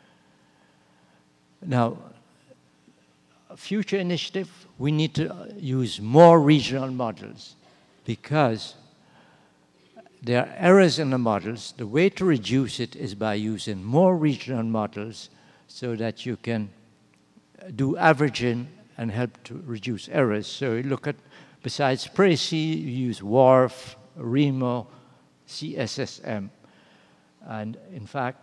Now, future initiative, we need to use more regional models because there are errors in the models. The way to reduce it is by using more regional models so that you can do averaging and help to reduce errors. So you look at, besides PRECY, you use WRF, REMO, C S S M. And in fact,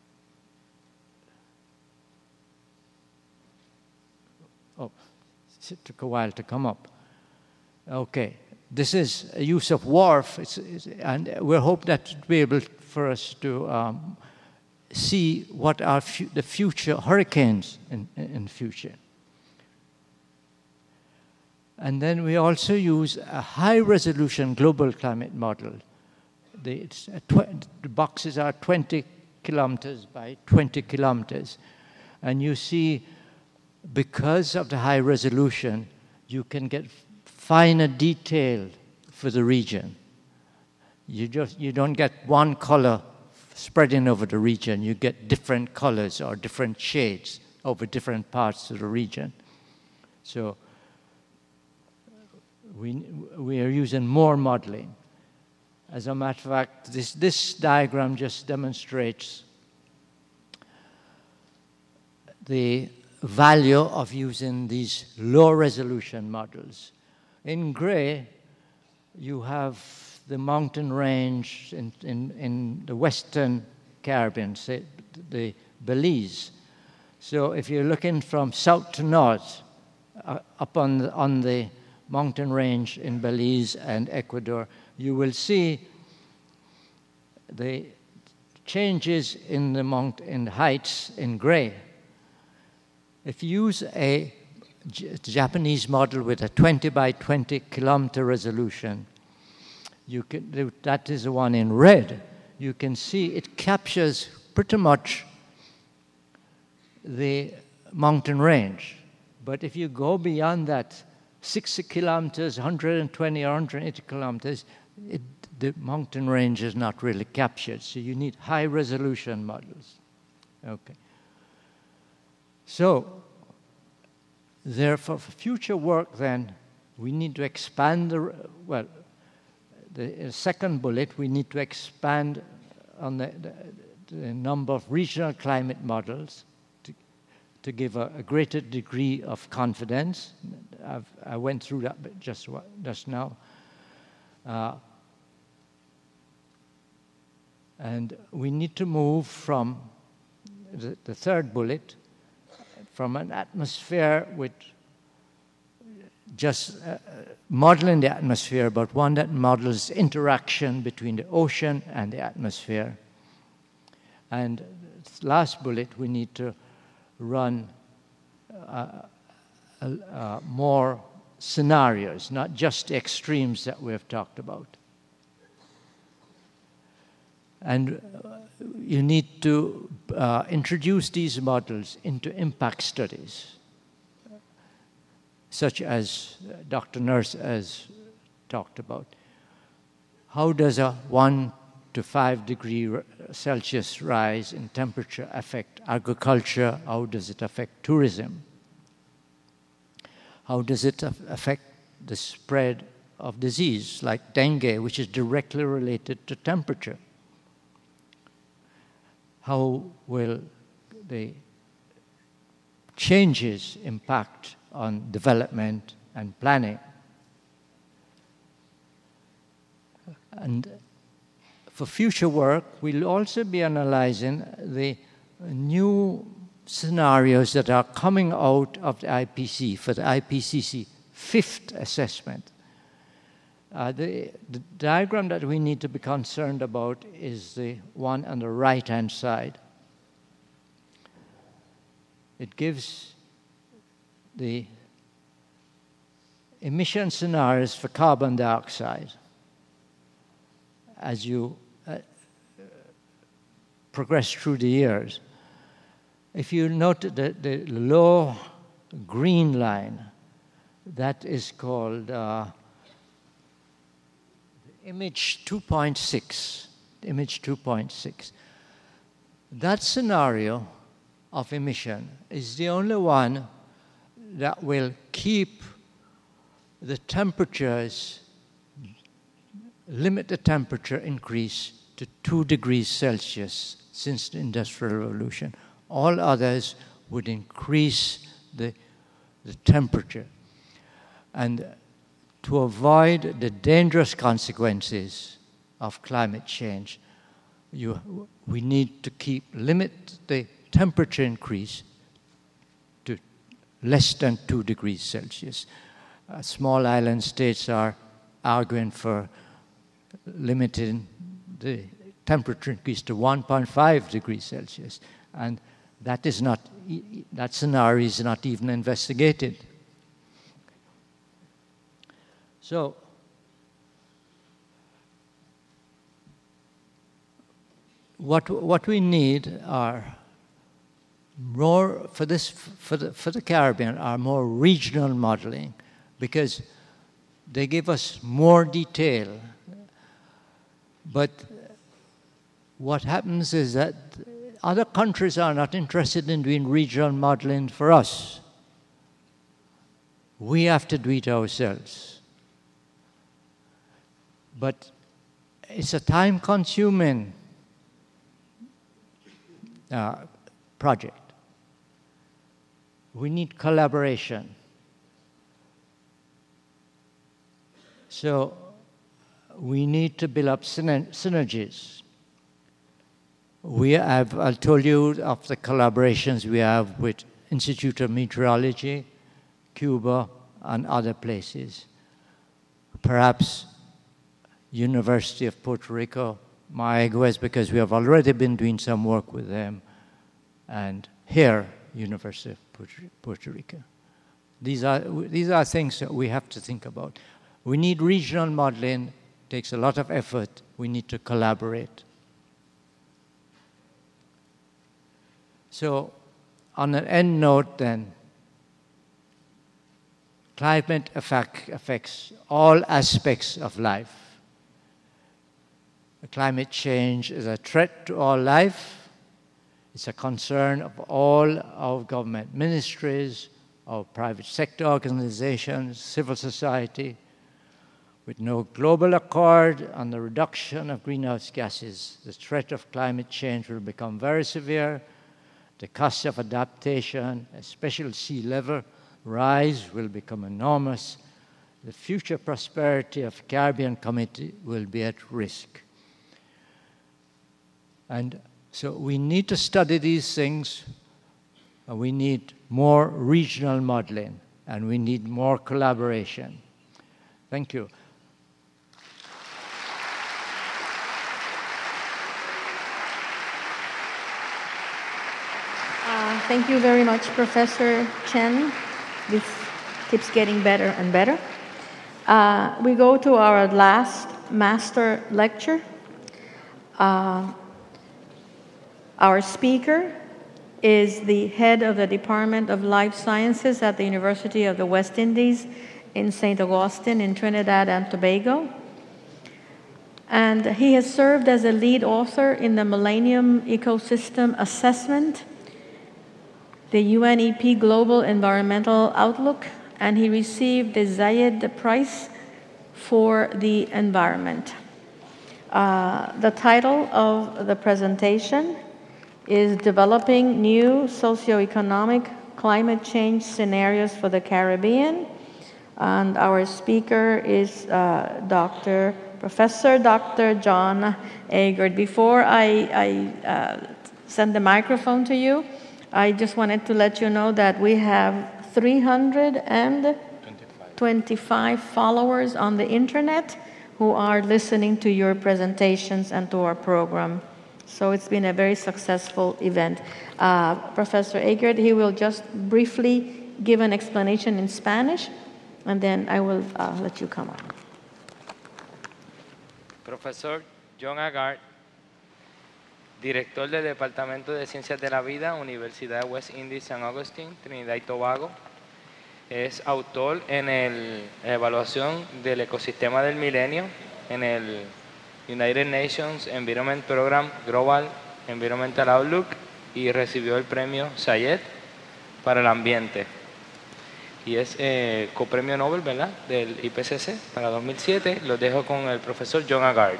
oh, it took a while to come up. Okay. This is a use of WRF, it's, it's, and we hope that to be able for us to um, see what are fu the future hurricanes in, in future. And then we also use a high-resolution global climate model. The, it's a the boxes are twenty kilometers by twenty kilometers. And you see, because of the high resolution, you can get finer detail for the region. You just you don't get one color spreading over the region. You get different colors or different shades over different parts of the region. So we we are using more modeling. As a matter of fact, this this diagram just demonstrates the value of using these low resolution models. In gray, you have the mountain range in, in, in the Western Caribbean, say the Belize. So if you're looking from south to north, uh, up on the, on the mountain range in Belize and Ecuador, you will see the changes in the mount in heights in gray. If you use a J Japanese model with a twenty by twenty kilometer resolution, you can, that is the one in red. You can see it captures pretty much the mountain range. But if you go beyond that, sixty kilometers, one hundred twenty or one hundred eighty kilometers, it, the mountain range is not really captured. So you need high resolution models. Okay. So, therefore, for future work then, we need to expand the, well, the second bullet, we need to expand on the, the, the number of regional climate models to, to give a, a greater degree of confidence. I've, I went through that just, just now. Uh, and we need to move from the, the third bullet, from an atmosphere with just uh, modeling the atmosphere, but one that models interaction between the ocean and the atmosphere. And last bullet, we need to run uh, uh, uh, more scenarios, not just the extremes that we have talked about. And uh, you need to uh, introduce these models into impact studies, such as Doctor Nurse has talked about. How does a one to five degree Celsius rise in temperature affect agriculture? How does it affect tourism? How does it affect the spread of disease like dengue, which is directly related to temperature? How will the changes impact on development and planning? And for future work, we'll also be analyzing the new scenarios that are coming out of the I P C C for the I P C C fifth assessment. Uh, the, the diagram that we need to be concerned about is the one on the right-hand side. It gives the emission scenarios for carbon dioxide as you uh, progress through the years. If you note the, the low green line, that is called uh, image two point six, image two point six. That scenario of emission is the only one that will keep the temperatures, limit the temperature increase to two degrees Celsius since the Industrial Revolution. All others would increase the, the temperature. And to avoid the dangerous consequences of climate change, you, we need to keep, limit the temperature increase to less than two degrees Celsius. Uh, small island states are arguing for limiting the temperature increase to one point five degrees Celsius. And that is not, that scenario is not even investigated. So, what what we need are more for this for the for the Caribbean are more regional modeling, because they give us more detail. But what happens is that other countries are not interested in doing regional modeling for us. We have to do it ourselves. But it's a time-consuming uh, project. We need collaboration. So we need to build up syner- synergies. We have, I told you of the collaborations we have with Institute of Meteorology, Cuba, and other places. Perhaps University of Puerto Rico, Mayaguez, because we have already been doing some work with them, and here, University of Puerto, Puerto Rico. These are, these are things that we have to think about. We need regional modeling. It takes a lot of effort. We need to collaborate. So on an end note then, climate affect, affects all aspects of life. Climate change is a threat to all life. It's a concern of all our government ministries, our private sector organizations, civil society. With no global accord on the reduction of greenhouse gases, the threat of climate change will become very severe. The cost of adaptation, especially sea level rise, will become enormous. The future prosperity of the Caribbean community will be at risk. And so we need to study these things. And we need more regional modeling, and we need more collaboration. Thank you. Uh, thank you very much, Professor Chen. This keeps getting better and better. Uh, we go to our last master lecture. Uh, our speaker is the head of the Department of Life Sciences at the University of the West Indies in Saint Augustine in Trinidad and Tobago. And he has served as a lead author in the Millennium Ecosystem Assessment, the U N E P Global Environmental Outlook, and he received the Zayed Prize for the Environment. Uh, the title of the presentation is Developing New Socioeconomic Climate Change Scenarios for the Caribbean. And our speaker is uh, Doctor Professor Doctor John Agard. Before I, I uh, send the microphone to you, I just wanted to let you know that we have three hundred twenty-five followers on the internet who are listening to your presentations and to our program. So it's been a very successful event. Uh, Professor Agard, he will just briefly give an explanation in Spanish, and then I will uh, let you come on. Profesor John Agard, director del Departamento de Ciencias de la Vida, Universidad de West Indies, San Agustín, Trinidad y Tobago. Es autor en el, la evaluación del ecosistema del milenio en el United Nations Environment Program Global Environmental Outlook y recibió el premio Zayed para el ambiente. Y es eh, copremio Nobel, ¿verdad?, del I P C C para dos mil siete. Los dejo con el profesor John Agard.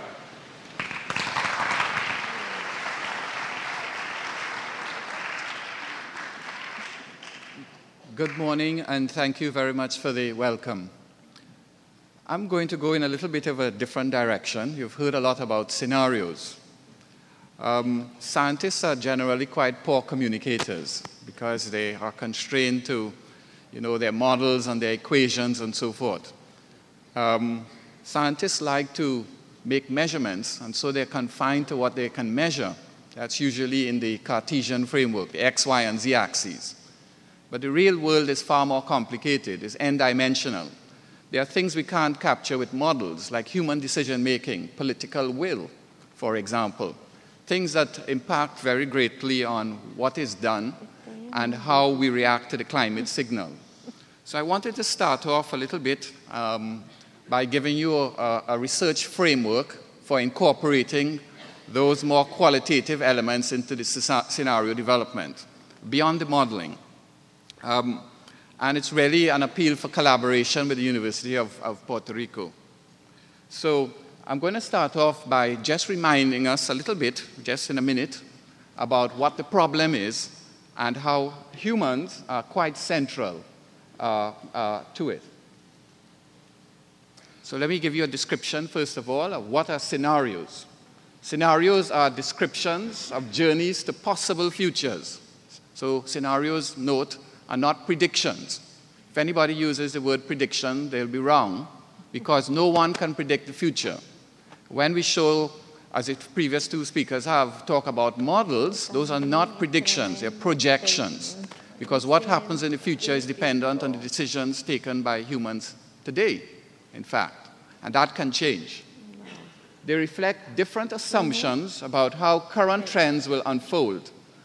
Good morning, and thank you very much for the welcome. I'm going to go in a little bit of a different direction. You've heard a lot about scenarios. Um, scientists are generally quite poor communicators because they are constrained to, you know, their models and their equations and so forth. Um, scientists like to make measurements, and so they're confined to what they can measure. That's usually in the Cartesian framework, the X, Y, and Z axes. But the real world is far more complicated, it's n-dimensional. There are things we can't capture with models, like human decision-making, political will, for example. Things that impact very greatly on what is done and how we react to the climate signal. So I wanted to start off a little bit um, by giving you a, a research framework for incorporating those more qualitative elements into the scenario development, beyond the modeling. Um, and it's really an appeal for collaboration with the University of, of Puerto Rico. So I'm going to start off by just reminding us a little bit, just in a minute, about what the problem is and how humans are quite central uh, uh, to it. So let me give you a description, first of all, of what are scenarios. Scenarios are descriptions of journeys to possible futures. So scenarios, note, are not predictions. If anybody uses the word prediction, they'll be wrong, because no one can predict the future. When we show, as the previous two speakers have talked about models, those are not predictions, they're projections, because what happens in the future is dependent on the decisions taken by humans today, in fact, and that can change. They reflect different assumptions about how current trends will unfold,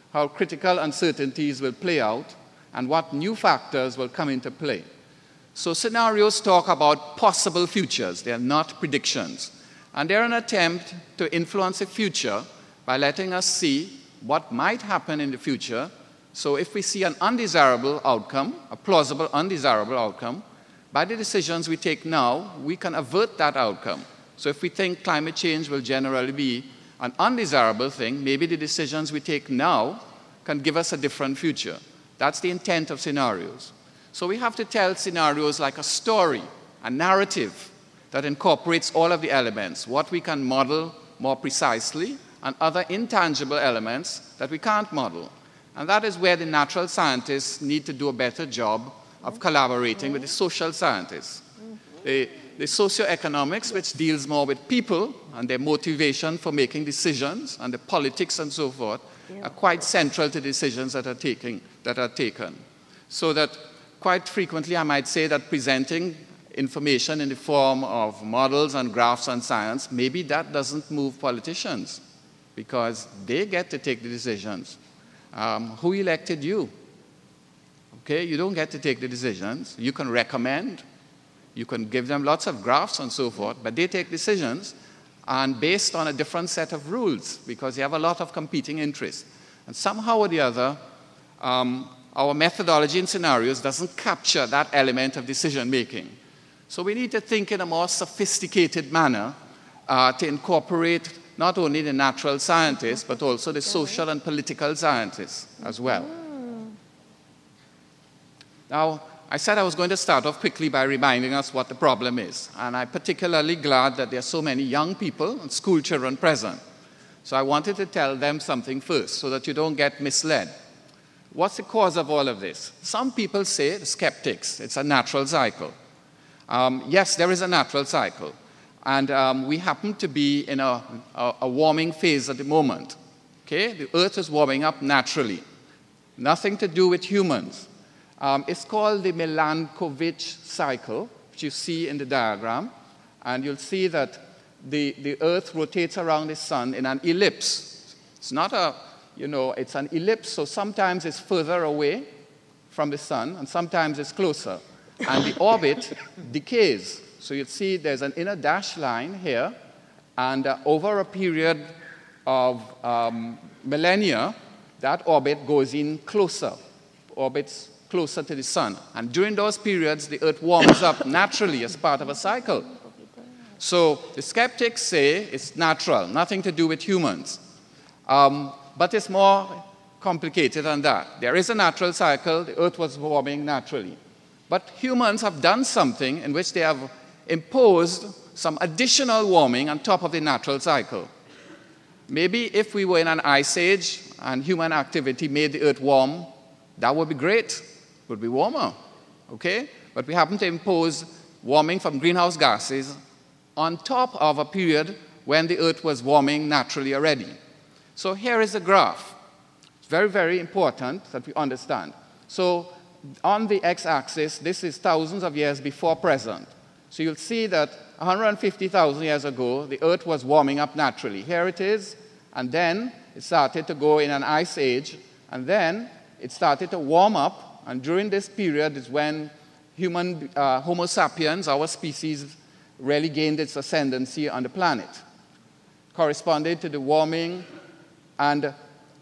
how critical uncertainties will play out, and what new factors will come into play. So scenarios talk about possible futures. They are not predictions. And they're an attempt to influence the future by letting us see what might happen in the future. So if we see an undesirable outcome, a plausible undesirable outcome, by the decisions we take now, we can avert that outcome. So if we think climate change will generally be an undesirable thing, maybe the decisions we take now can give us a different future. That's the intent of scenarios. So we have to tell scenarios like a story, a narrative that incorporates all of the elements, what we can model more precisely, and other intangible elements that we can't model. And that is where the natural scientists need to do a better job of collaborating with the social scientists. The, the socioeconomics, which deals more with people and their motivation for making decisions, and the politics and so forth, are quite central to decisions that are, taking, that are taken. So that quite frequently I might say that presenting information in the form of models and graphs and science, maybe that doesn't move politicians because they get to take the decisions. Um, who elected you? Okay, you don't get to take the decisions. You can recommend, you can give them lots of graphs and so forth, but they take decisions and based on a different set of rules because they have a lot of competing interests. And somehow or the other, um, our methodology in scenarios doesn't capture that element of decision making. So we need to think in a more sophisticated manner uh, to incorporate not only the natural scientists, but also the social and political scientists as well. Now, I said I was going to start off quickly by reminding us what the problem is. And I'm particularly glad that there are so many young people and school children present. So I wanted to tell them something first so that you don't get misled. What's the cause of all of this? Some people say, the skeptics, it's a natural cycle. Um, yes, there is a natural cycle. And um, we happen to be in a, a, a warming phase at the moment. Okay? The Earth is warming up naturally. Nothing to do with humans. Um, it's called the Milankovitch cycle, which you see in the diagram. And you'll see that the, the Earth rotates around the sun in an ellipse. It's not a, you know, it's an ellipse, so sometimes it's further away from the sun, and sometimes it's closer. And the orbit decays. So you'll see there's an inner dashed line here, and uh, over a period of um, millennia, that orbit goes in closer, orbits closer to the sun. And during those periods, the Earth warms up naturally as part of a cycle. So the skeptics say it's natural, nothing to do with humans. Um, but it's more complicated than that. There is a natural cycle. The Earth was warming naturally. But humans have done something in which they have imposed some additional warming on top of the natural cycle. Maybe if we were in an ice age and human activity made the Earth warm, that would be great. It would be warmer, okay? But we happen to impose warming from greenhouse gases on top of a period when the Earth was warming naturally already. So here is a graph. It's very, very important that we understand. So on the x-axis, this is thousands of years before present. So you'll see that one hundred fifty thousand years ago, the Earth was warming up naturally. Here it is, and then it started to go in an ice age, and then it started to warm up, and during this period is when human uh, Homo sapiens, our species, really gained its ascendancy on the planet, corresponded to the warming, and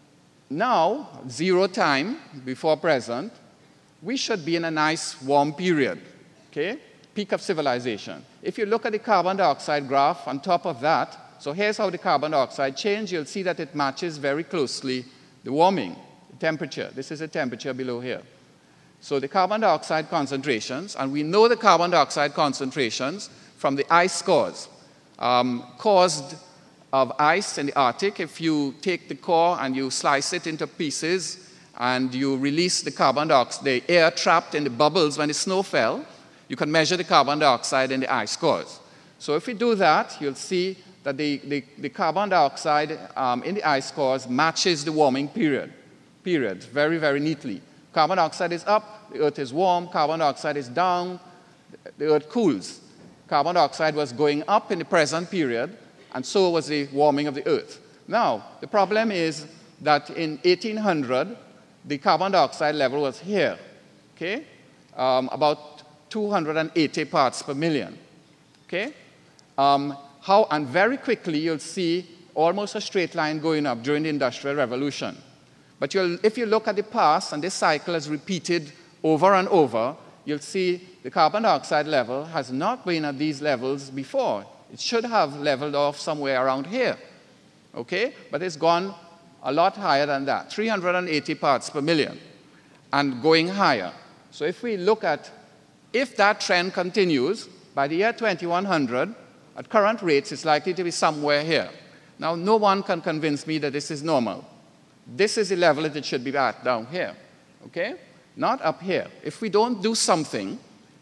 now, zero time before present, we should be in a nice warm period, okay? Peak of civilization. If you look at the carbon dioxide graph on top of that, so here's how the carbon dioxide changed. You'll see that it matches very closely the warming, the temperature. This is the temperature below here. So the carbon dioxide concentrations, and we know the carbon dioxide concentrations from the ice cores, um, caused of ice in the Arctic. If you take the core and you slice it into pieces and you release the carbon dioxide, the air trapped in the bubbles when the snow fell, you can measure the carbon dioxide in the ice cores. So if we do that, you'll see that the, the, the carbon dioxide um, in the ice cores matches the warming period, period, very, very neatly. Carbon dioxide is up, the Earth is warm. Carbon dioxide is down, the Earth cools. Carbon dioxide was going up in the present period, and so was the warming of the Earth. Now, the problem is that in eighteen hundred, the carbon dioxide level was here, okay? Um, about two hundred eighty parts per million, okay? Um, how, and very quickly you'll see almost a straight line going up during the Industrial Revolution. But you'll, if you look at the past, and this cycle is repeated over and over, you'll see the carbon dioxide level has not been at these levels before. It should have leveled off somewhere around here, okay? But it's gone a lot higher than that, three hundred eighty parts per million, and going higher. So if we look at, if that trend continues, by the year twenty-one hundred, at current rates, it's likely to be somewhere here. Now, no one can convince me that this is normal. This is the level that it should be at down here, okay? Not up here. If we don't do something,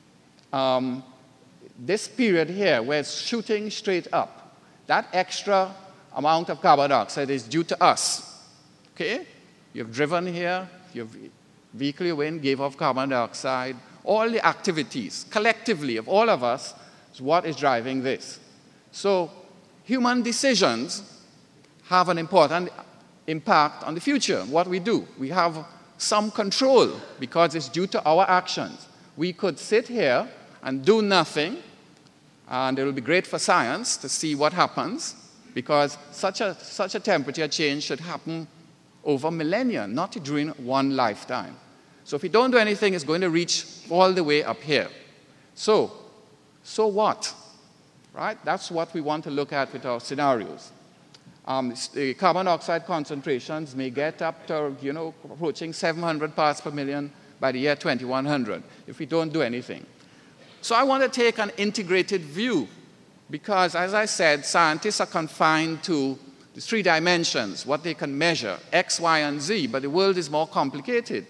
um, this period here, where it's shooting straight up, that extra amount of carbon dioxide is due to us, okay? You've driven here, your vehicle you in gave off carbon dioxide, all the activities, collectively, of all of us, is what is driving this. So, human decisions have an important impact on the future, what we do. We have some control because it's due to our actions. We could sit here and do nothing, and it will be great for science to see what happens, because such a, such a temperature change should happen over millennia, not during one lifetime. So if we don't do anything, it's going to reach all the way up here. So, so what? Right? That's what we want to look at with our scenarios. Um, the carbon dioxide concentrations may get up to, you know, approaching seven hundred parts per million by the year twenty-one hundred if we don't do anything. So I want to take an integrated view because, as I said, scientists are confined to the three dimensions, what they can measure, X, Y, and Z, but the world is more complicated.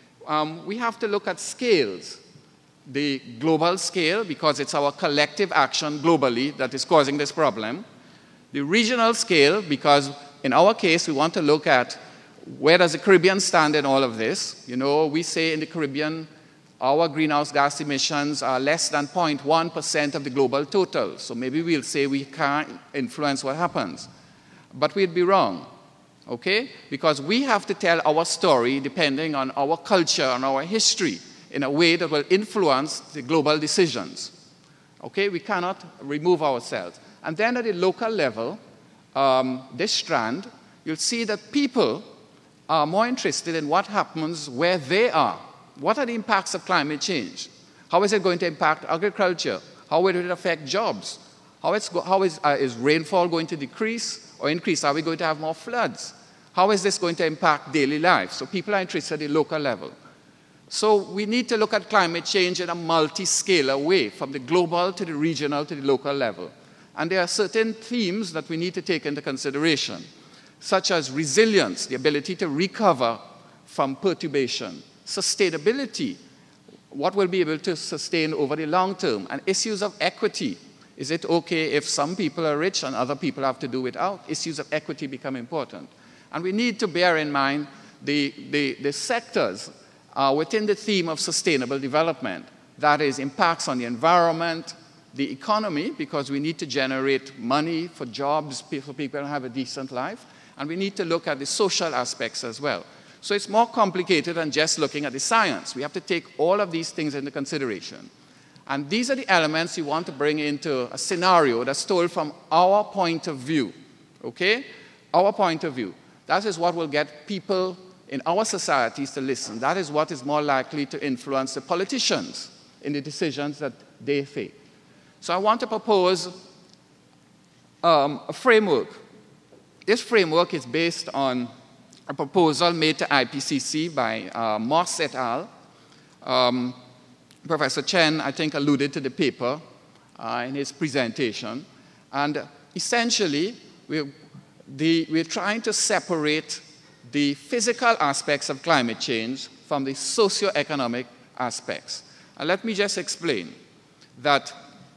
Um, we have to look at scales. The global scale, because it's our collective action globally that is causing this problem. The regional scale, because in our case, we want to look at where does the Caribbean stand in all of this. You know, we say in the Caribbean, our greenhouse gas emissions are less than zero point one percent of the global total. So maybe we'll say we can't influence what happens. But we'd be wrong, okay? Because we have to tell our story depending on our culture and our history in a way that will influence the global decisions. Okay, we cannot remove ourselves. And then at the local level, um, this strand, you'll see that people are more interested in what happens where they are. What are the impacts of climate change? How is it going to impact agriculture? How will it affect jobs? How, it's go how is, uh, is rainfall going to decrease or increase? Are we going to have more floods? How is this going to impact daily life? So people are interested at the local level. So we need to look at climate change in a multi-scalar way, from the global to the regional to the local level. And there are certain themes that we need to take into consideration, such as resilience, the ability to recover from perturbation, sustainability, what will be able to sustain over the long term, and issues of equity. Is it okay if some people are rich and other people have to do without? Issues of equity become important. And we need to bear in mind the, the, the sectors Uh, within the theme of sustainable development. That is, impacts on the environment, the economy, because we need to generate money for jobs, for people to have a decent life, and we need to look at the social aspects as well. So it's more complicated than just looking at the science. We have to take all of these things into consideration. And these are the elements you want to bring into a scenario that's told from our point of view, okay? Our point of view. That is what will get people in our societies to listen. That is what is more likely to influence the politicians in the decisions that they take. So I want to propose um, a framework. This framework is based on a proposal made to I P C C by uh, Moss et al. Um, Professor Chen, I think, alluded to the paper uh, in his presentation. And essentially, we're, the, we're trying to separate the physical aspects of climate change from the socio-economic aspects. And let me just explain that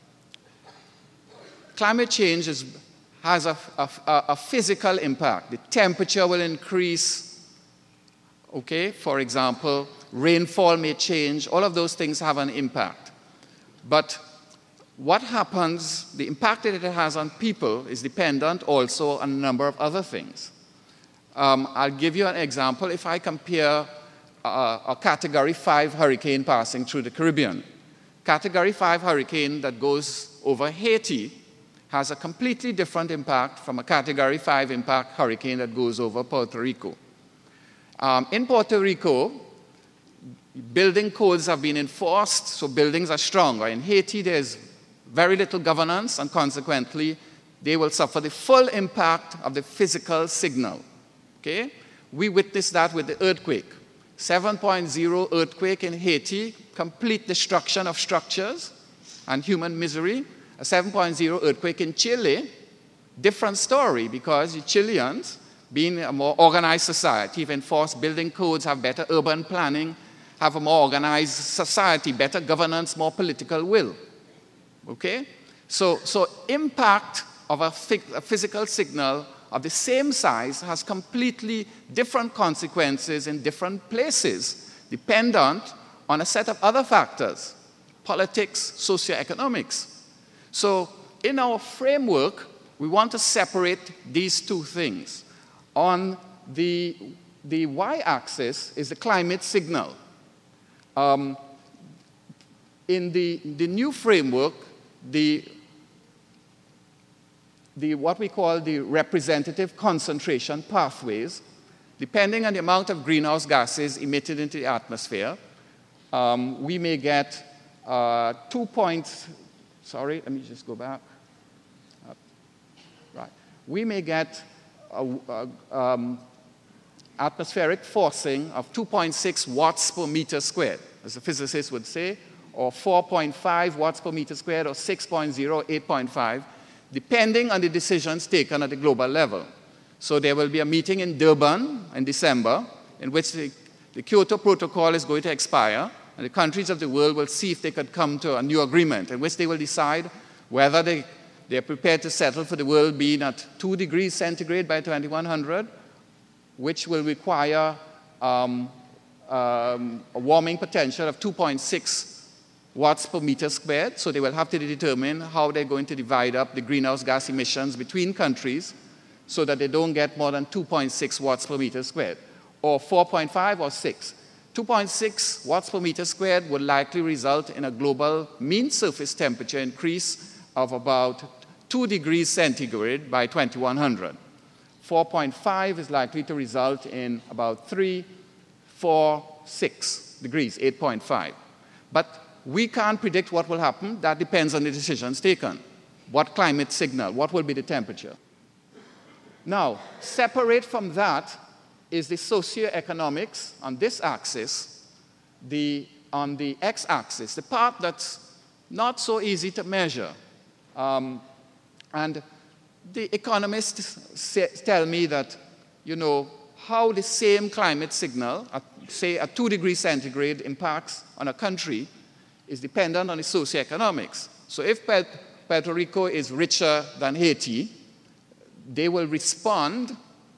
climate change is, has a, a, a physical impact. The temperature will increase, okay? For example, rainfall may change. All of those things have an impact. But what happens, the impact that it has on people is dependent also on a number of other things. Um, I'll give you an example. If I compare uh, a Category five hurricane passing through the Caribbean, Category five hurricane that goes over Haiti has a completely different impact from a Category five impact hurricane that goes over Puerto Rico. Um, in Puerto Rico, building codes have been enforced, so buildings are stronger. In Haiti, there's very little governance, and consequently, they will suffer the full impact of the physical signal. Okay? We witnessed that with the earthquake. seven point oh earthquake in Haiti, complete destruction of structures and human misery. A seven point oh earthquake in Chile, different story, because the Chileans, being a more organized society, have enforced building codes, have better urban planning, have a more organized society, better governance, more political will. Okay? So, so impact of a, a physical signal of the same size has completely different consequences in different places, dependent on a set of other factors, politics, socioeconomics. So in our framework, we want to separate these two things. On the, the y-axis is the climate signal. Um, in the, the new framework, the The, what we call the representative concentration pathways, depending on the amount of greenhouse gases emitted into the atmosphere, um, we may get uh, two points, sorry, let me just go back. Uh, right. We may get a, a, um, atmospheric forcing of two point six watts per meter squared, as the physicists would say, or four point five watts per meter squared, or six point oh, eight point five, depending on the decisions taken at the global level. So there will be a meeting in Durban in December in which the, the Kyoto Protocol is going to expire, and the countries of the world will see if they could come to a new agreement in which they will decide whether they, they are prepared to settle for the world being at two degrees centigrade by twenty-one hundred, which will require um, um, a warming potential of two point six watts per meter squared, so they will have to determine how they're going to divide up the greenhouse gas emissions between countries so that they don't get more than two point six watts per meter squared, or four point five or six. two point six watts per meter squared would likely result in a global mean surface temperature increase of about two degrees centigrade by twenty-one hundred. four point five is likely to result in about three, four, six degrees, eight point five. But we can't predict what will happen. That depends on the decisions taken. What climate signal? What will be the temperature? Now, separate from that is the socioeconomics on this axis, the, on the x-axis, the part that's not so easy to measure. Um, and the economists say, tell me that, you know, how the same climate signal, at, say at two degrees centigrade, impacts on a country is dependent on the socioeconomics. So if Puerto Rico is richer than Haiti, they will respond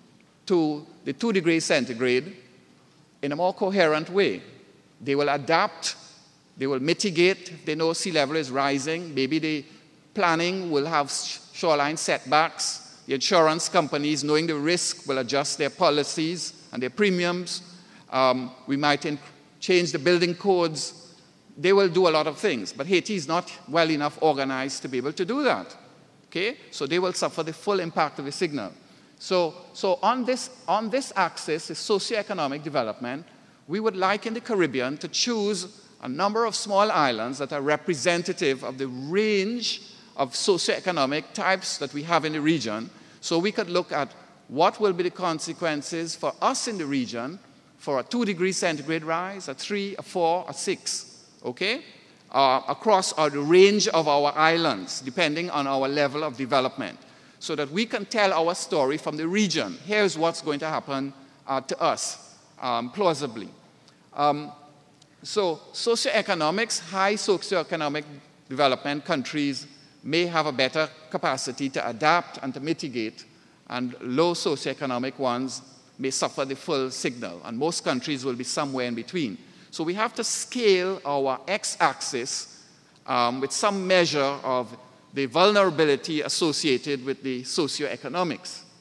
to the two degrees centigrade in a more coherent way. They will adapt, they will mitigate if they know sea level is rising. Maybe the planning will have shoreline setbacks. The insurance companies, knowing the risk, will adjust their policies and their premiums. Um, we might change the building codes. They will do a lot of things, but Haiti is not well enough organized to be able to do that. Okay? So they will suffer the full impact of the signal. So, so on, this, on this axis, the socioeconomic development, we would like in the Caribbean to choose a number of small islands that are representative of the range of socioeconomic types that we have in the region. So we could look at what will be the consequences for us in the region for a two degree centigrade rise, a three, a four, a six. Okay, uh, across our, the range of our islands, depending on our level of development, so that we can tell our story from the region. Here's what's going to happen uh, to us, um, plausibly. Um, so socioeconomics, high socioeconomic development countries may have a better capacity to adapt and to mitigate, and low socioeconomic ones may suffer the full signal, and most countries will be somewhere in between. So we have to scale our x-axis um, with some measure of the vulnerability associated with the socioeconomics.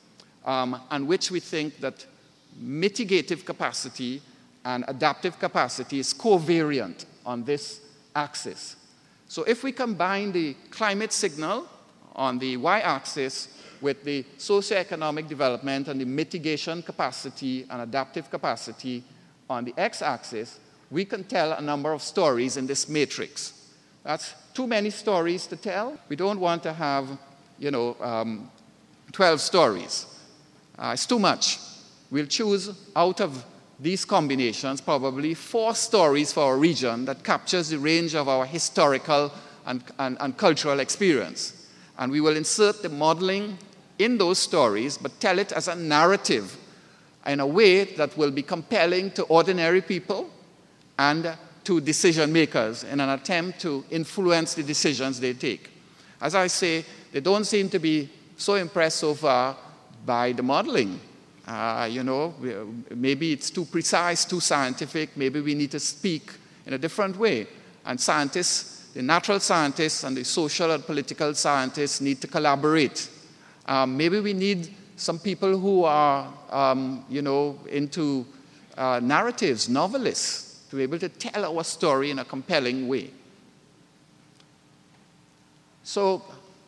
um, and which we think that mitigative capacity and adaptive capacity is covariant on this axis. So if we combine the climate signal on the y-axis with the socioeconomic development and the mitigation capacity and adaptive capacity on the x-axis, we can tell a number of stories in this matrix. That's too many stories to tell. We don't want to have, you know, um, twelve stories. Uh, it's too much. We'll choose out of these combinations probably four stories for our region that captures the range of our historical and, and, and cultural experience. And we will insert the modeling in those stories, but tell it as a narrative in a way that will be compelling to ordinary people and to decision makers in an attempt to influence the decisions they take. As I say, they don't seem to be so impressed so far by the modeling. Uh, you know, maybe it's too precise, too scientific. Maybe we need to speak in a different way. And scientists, the natural scientists and the social and political scientists need to collaborate. Um, maybe we need some people who are, um, you know, into uh, narratives, novelists, to be able to tell our story in a compelling way. So,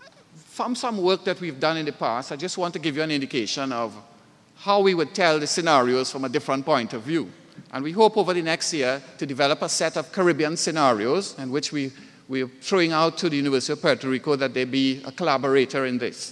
from some work that we've done in the past, I just want to give you an indication of how we would tell the scenarios from a different point of view. And we hope over the next year to develop a set of Caribbean scenarios in which we, we're throwing out to the University of Puerto Rico that they be a collaborator in this.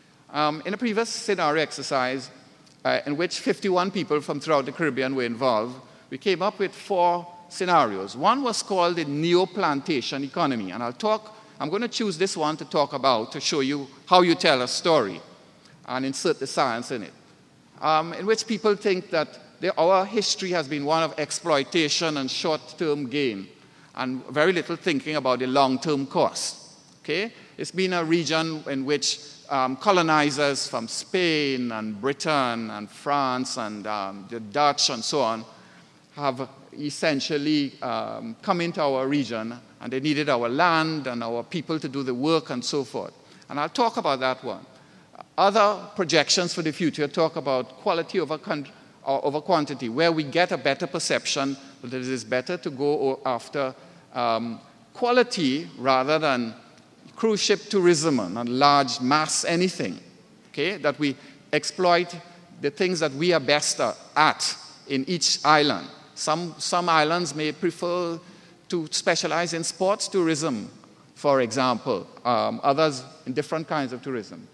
Um, in a previous scenario exercise, uh, in which fifty-one people from throughout the Caribbean were involved, we came up with four scenarios. One was called the neo-plantation economy, and I'll talk, I'm going to choose this one to talk about to show you how you tell a story and insert the science in it. Um, in which people think that the, our history has been one of exploitation and short-term gain, and very little thinking about the long-term cost. Okay? It's been a region in which um, colonizers from Spain and Britain and France and um, the Dutch and so on have essentially um, come into our region, and they needed our land and our people to do the work and so forth. And I'll talk about that one. Other projections for the future talk about quality over, over quantity, where we get a better perception that it is better to go after um, quality rather than cruise ship tourism and large mass anything, okay? That we exploit the things that we are best at in each island. Some, some islands may prefer to specialize in sports tourism, for example, um, others in different kinds of tourism.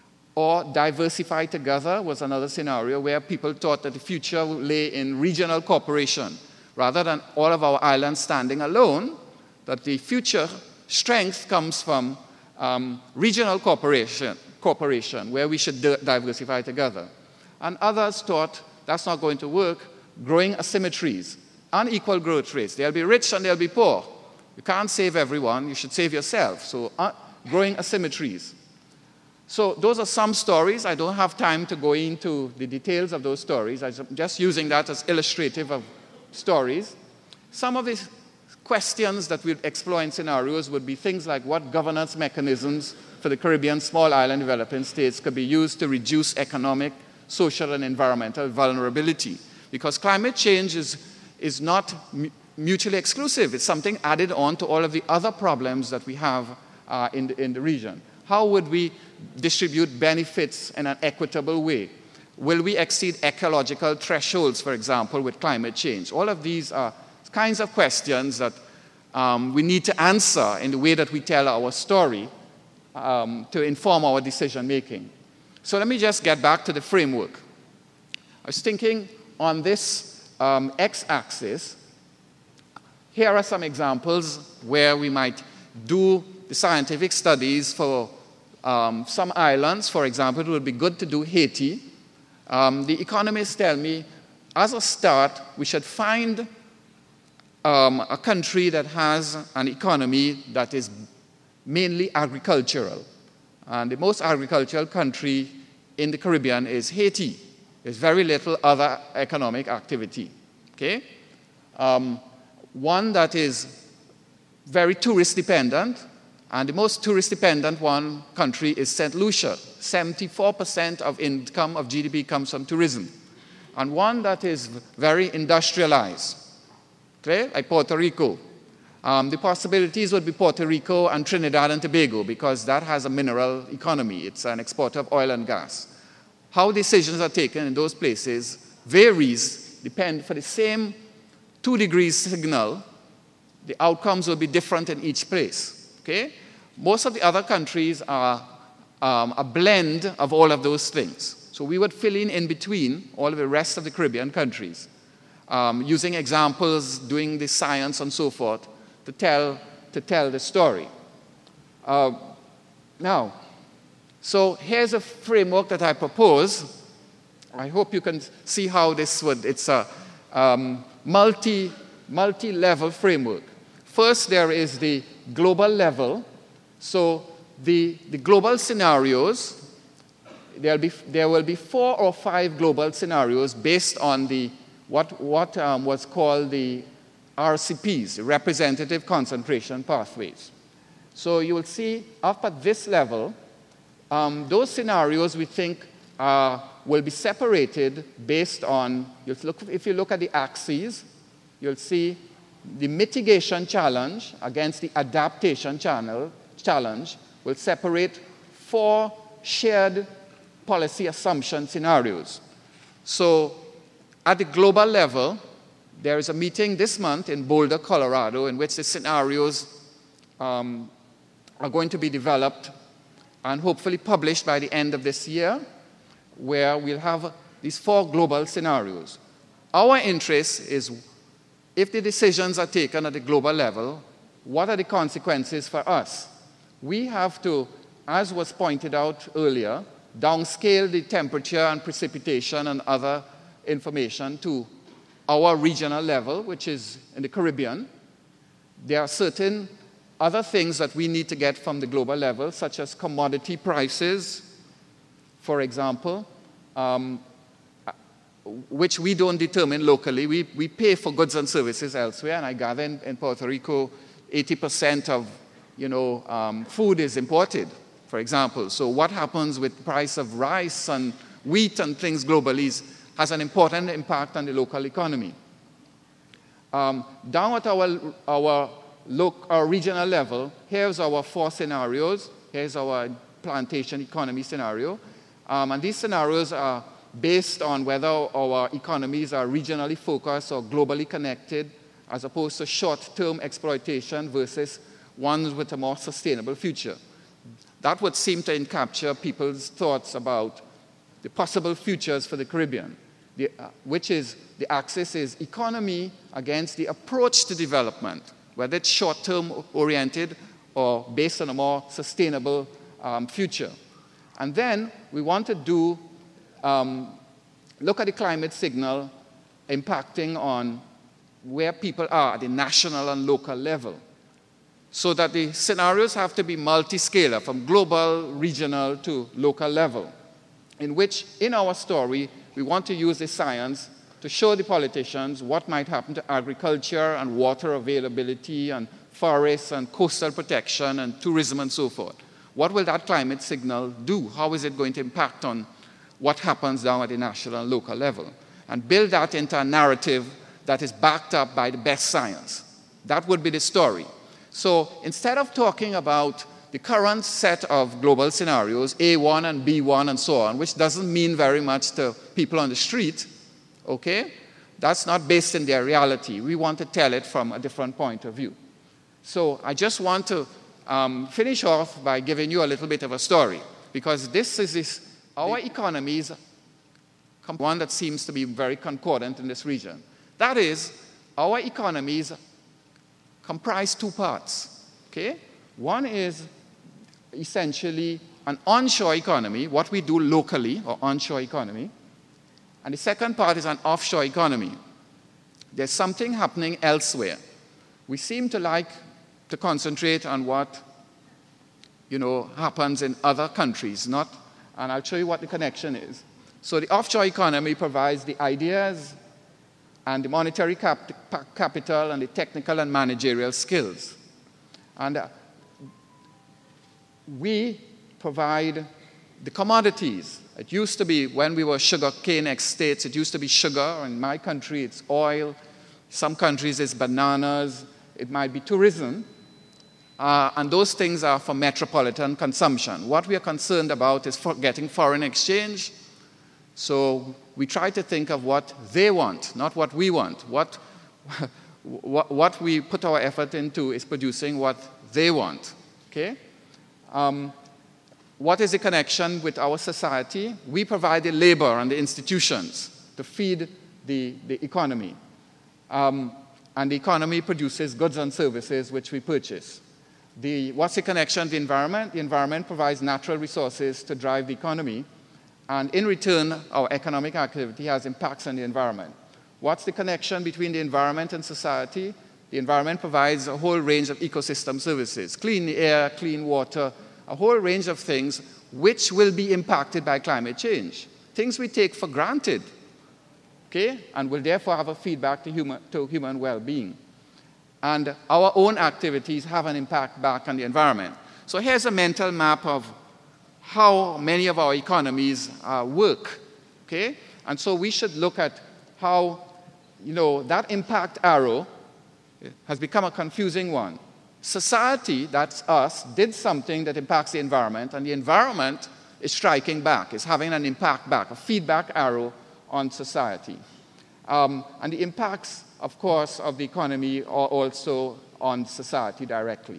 Or diversify together was another scenario where people thought that the future lay in regional cooperation. Rather than all of our islands standing alone, that the future strength comes from um, regional cooperation, cooperation, where we should diversify together. And others thought that's not going to work, growing asymmetries, unequal growth rates. There'll be rich and there'll be poor. You can't save everyone, you should save yourself. So uh, growing asymmetries. So those are some stories. I don't have time to go into the details of those stories. I'm just using that as illustrative of stories. Some of these questions that we'll explore in scenarios would be things like what governance mechanisms for the Caribbean small island developing states could be used to reduce economic, social, and environmental vulnerability. Because climate change is, is not mutually exclusive. It's something added on to all of the other problems that we have uh, in, the, in the region. How would we distribute benefits in an equitable way? Will we exceed ecological thresholds, for example, with climate change? All of these are kinds of questions that um, we need to answer in the way that we tell our story um, to inform our decision making. So let me just get back to the framework. I was thinking on this um, x-axis, here are some examples where we might do the scientific studies for um, some islands. For example, it would be good to do Haiti. Um, the economists tell me, as a start, we should find um, a country that has an economy that is mainly agricultural. And the most agricultural country in the Caribbean is Haiti. There's very little other economic activity. Okay? Um, one that is very tourist dependent, And the most tourist-dependent one country is Saint Lucia. seventy-four percent of income of G D P comes from tourism. And one that is very industrialized, okay, like Puerto Rico. Um, the possibilities would be Puerto Rico and Trinidad and Tobago because that has a mineral economy. It's an exporter of oil and gas. How decisions are taken in those places varies, depend for the same two degrees signal, the outcomes will be different in each place, okay? Most of the other countries are um, a blend of all of those things. So we would fill in in between all of the rest of the Caribbean countries, um, using examples, doing the science and so forth, to tell, to tell the story. Uh, now, so here's a framework that I propose. I hope you can see how this would, it's a um, multi, multi-level framework. First, there is the global level. So the, the global scenarios, there'll be, there will be four or five global scenarios based on the, what, what um, was called the R C Ps, representative concentration pathways. So you will see up at this level, um, those scenarios we think uh, will be separated based on, you'll look, if you look at the axes, you'll see the mitigation challenge against the adaptation channel, challenge will separate four shared policy assumption scenarios. So at the global level, there is a meeting this month in Boulder, Colorado, in which the scenarios um, are going to be developed and hopefully published by the end of this year, where we'll have these four global scenarios. Our interest is, if the decisions are taken at the global level, what are the consequences for us? We have to, as was pointed out earlier, downscale the temperature and precipitation and other information to our regional level, which is in the Caribbean. There are certain other things that we need to get from the global level, such as commodity prices, for example, um, which we don't determine locally. We, we pay for goods and services elsewhere, and I gather in, in Puerto Rico, eighty percent of you know, um, food is imported, for example. So what happens with the price of rice and wheat and things globally is, has an important impact on the local economy. Um, down at our, our, loc our regional level, here's our four scenarios. Here's our plantation economy scenario. Um, and these scenarios are based on whether our economies are regionally focused or globally connected, as opposed to short-term exploitation versus ones with a more sustainable future. That would seem to capture people's thoughts about the possible futures for the Caribbean. The, uh, which is, the axis is economy against the approach to development, whether it's short-term oriented or based on a more sustainable um, future. And then we want to do, um, look at the climate signal impacting on where people are at the national and local level. So that the scenarios have to be multi-scalar, from global, regional to local level, in which, in our story, we want to use the science to show the politicians what might happen to agriculture and water availability and forests and coastal protection and tourism and so forth. What will that climate signal do? How is it going to impact on what happens down at the national and local level? And build that into a narrative that is backed up by the best science. That would be the story. So instead of talking about the current set of global scenarios, A one and B one and so on, which doesn't mean very much to people on the street, okay? That's not based in their reality. We want to tell it from a different point of view. So I just want to um, finish off by giving you a little bit of a story, because this is this, our economies, one that seems to be very concordant in this region. That is, our economies comprise two parts, okay? One is essentially an onshore economy, what we do locally, or onshore economy. And the second part is an offshore economy. There's something happening elsewhere. We seem to like to concentrate on what, you know, happens in other countries, not, and I'll show you what the connection is. So the offshore economy provides the ideas and the monetary cap capital and the technical and managerial skills. And uh, we provide the commodities. It used to be, when we were sugar cane estates, it used to be sugar. In my country, it's oil. Some countries, it's bananas. It might be tourism. Uh, and those things are for metropolitan consumption. What we are concerned about is for getting foreign exchange. So we try to think of what they want, not what we want. What, what, what we put our effort into is producing what they want. Okay? Um, what is the connection with our society? We provide the labor and the institutions to feed the, the economy. Um, and the economy produces goods and services which we purchase. The, what's the connection to the environment? The environment provides natural resources to drive the economy, and in return, our economic activity has impacts on the environment. What's the connection between the environment and society? The environment provides a whole range of ecosystem services, clean air, clean water, a whole range of things which will be impacted by climate change, things we take for granted, okay, and will therefore have a feedback to human, to human well-being. And our own activities have an impact back on the environment. So here's a mental map of how many of our economies uh, work, okay? And so we should look at how, you know, that impact arrow has become a confusing one. Society, that's us, did something that impacts the environment, and the environment is striking back, is having an impact back, a feedback arrow on society. Um, and the impacts, of course, of the economy are also on society directly.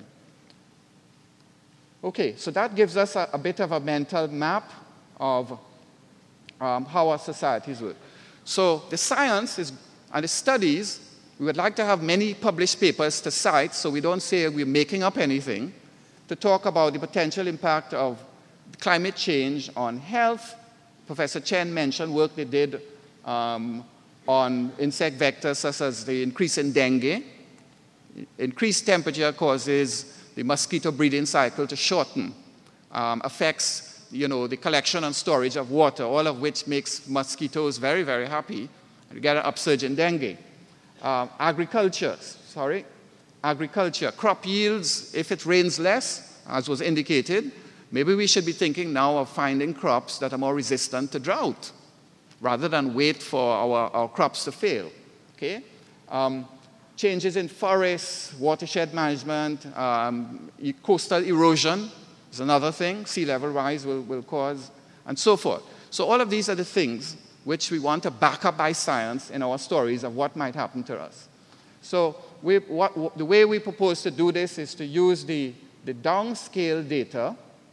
Okay, so that gives us a, a bit of a mental map of um, how our societies work. So the science is, and the studies, we would like to have many published papers to cite, so we don't say we're making up anything, to talk about the potential impact of climate change on health. Professor Chen mentioned work they did um, on insect vectors such as the increase in dengue. Increased temperature causes the mosquito breeding cycle to shorten, um, affects, you know, the collection and storage of water, all of which makes mosquitoes very, very happy. You get an upsurge in dengue. Uh, agriculture, sorry, agriculture, crop yields, if it rains less, as was indicated, maybe we should be thinking now of finding crops that are more resistant to drought, rather than wait for our, our crops to fail, okay? Um, changes in forests, watershed management, um, e coastal erosion is another thing, sea level rise will, will cause, and so forth. So all of these are the things which we want to back up by science in our stories of what might happen to us. So we, what, the way we propose to do this is to use the, the downscale data,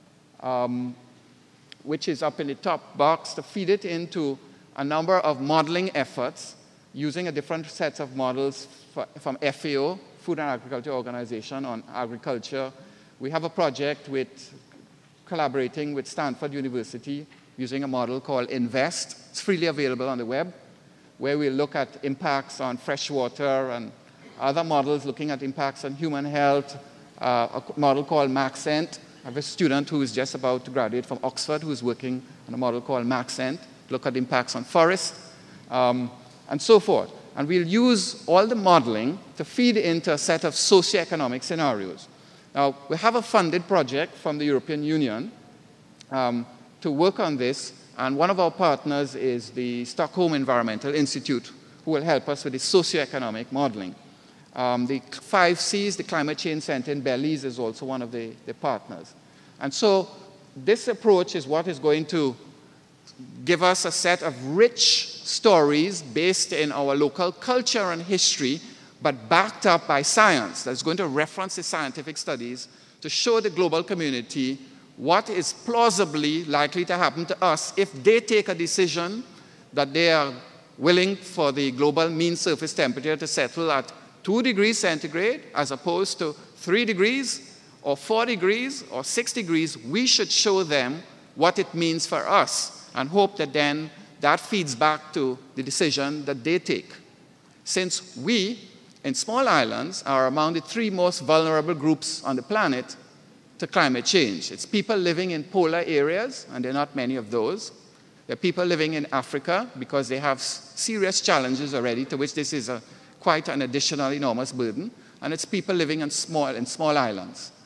um, which is up in the top box, to feed it into a number of modeling efforts using a different sets of models from F A O, Food and Agriculture Organization, on agriculture. We have a project with collaborating with Stanford University using a model called INVEST. It's freely available on the web, where we look at impacts on fresh water and other models looking at impacts on human health, uh, a model called MaxEnt. I have a student who is just about to graduate from Oxford who is working on a model called MaxEnt, look at impacts on forests, um, and so forth. And we'll use all the modeling to feed into a set of socioeconomic scenarios. Now, we have a funded project from the European Union um, to work on this, and one of our partners is the Stockholm Environmental Institute, who will help us with the socioeconomic modeling. Um, the five C's, the Climate Change Center in Belize, is also one of the, the partners. And so this approach is what is going to give us a set of rich stories based in our local culture and history, but backed up by science that's going to reference the scientific studies to show the global community what is plausibly likely to happen to us if they take a decision that they are willing for the global mean surface temperature to settle at two degrees centigrade as opposed to three degrees or four degrees or six degrees. We should show them what it means for us and hope that then that feeds back to the decision that they take. Since we, in small islands, are among the three most vulnerable groups on the planet to climate change. It's people living in polar areas, and there are not many of those. There are people living in Africa because they have serious challenges already, to which this is a, quite an additional enormous burden. And it's people living in small, in small islands.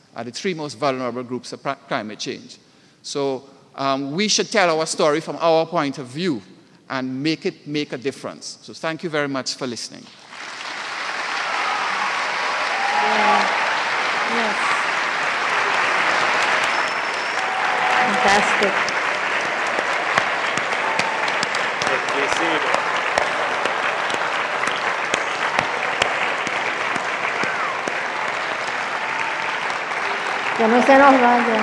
are the three most vulnerable groups of climate change. So um, we should tell our story from our point of view and make it make a difference. So thank you very much for listening. Yeah. Yes. Fantastic. Que no se nos vayan.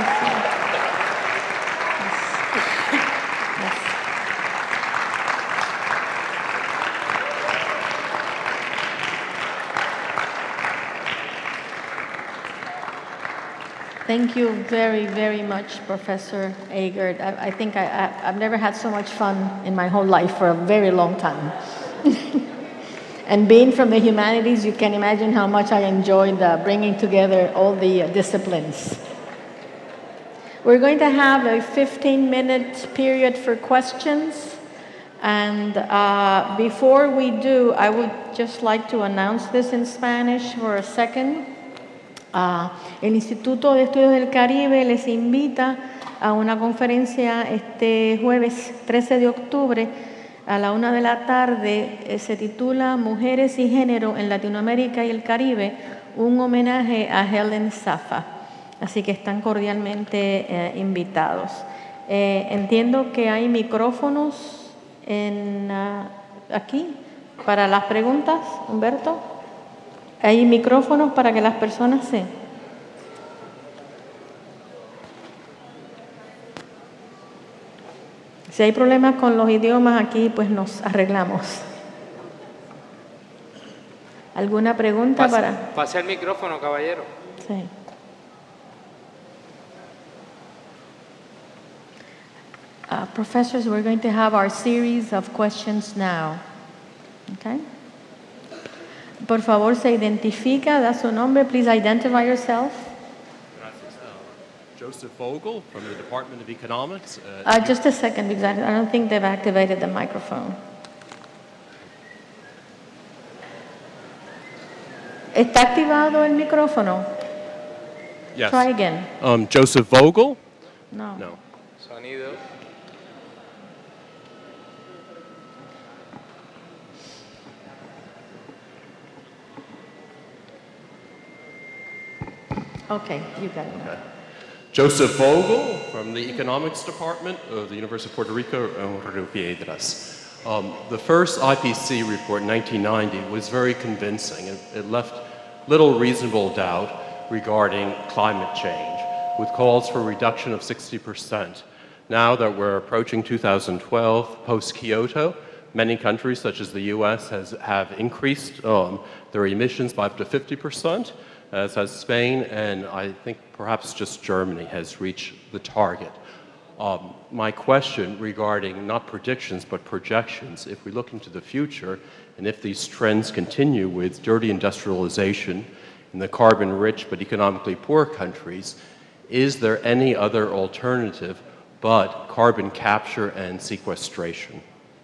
Thank you very, very much, Professor Agard. I, I think I, I, I've never had so much fun in my whole life for a very long time. And being from the humanities, you can imagine how much I enjoyed uh, bringing together all the uh, disciplines. We're going to have a fifteen minute period for questions. And uh, before we do, I would just like to announce this in Spanish for a second. Uh, el Instituto de Estudios del Caribe les invita a una conferencia este jueves trece de octubre a la una de la tarde. Eh, se titula Mujeres y Género en Latinoamérica y el Caribe, un homenaje a Helen Safa. Así que están cordialmente eh, invitados. Eh, entiendo que hay micrófonos en, uh, aquí para las preguntas, Humberto. Hay micrófonos para que las personas se... Si hay problemas con los idiomas aquí, pues nos arreglamos. ¿Alguna pregunta pase, para...? Pase el micrófono, caballero. Sí. Uh, professors, we're going to have our series of questions now. Okay? Por favor, se identifica, da su nombre. Please identify yourself. Joseph Vogel from the Department of Economics. Uh, Uh, just a second, because I I don't think they've activated the microphone. ¿Está activado el micrófono? yes. Try again. Um, Joseph Vogel? No. No. Sonido. Okay, you got it. Okay. Joseph Vogel from the Economics Department of the University of Puerto Rico, Rio Piedras. Um, the first I P C C C report in nineteen ninety was very convincing. It, it left little reasonable doubt regarding climate change, with calls for a reduction of sixty percent. Now that we're approaching two thousand twelve, post-Kyoto, many countries such as the U S has, have increased um, their emissions by up to fifty percent, as has Spain, and I think perhaps just Germany has reached the target. Um, my question regarding not predictions but projections, if we look into the future and if these trends continue with dirty industrialization in the carbon-rich but economically poor countries, is there any other alternative but carbon capture and sequestration?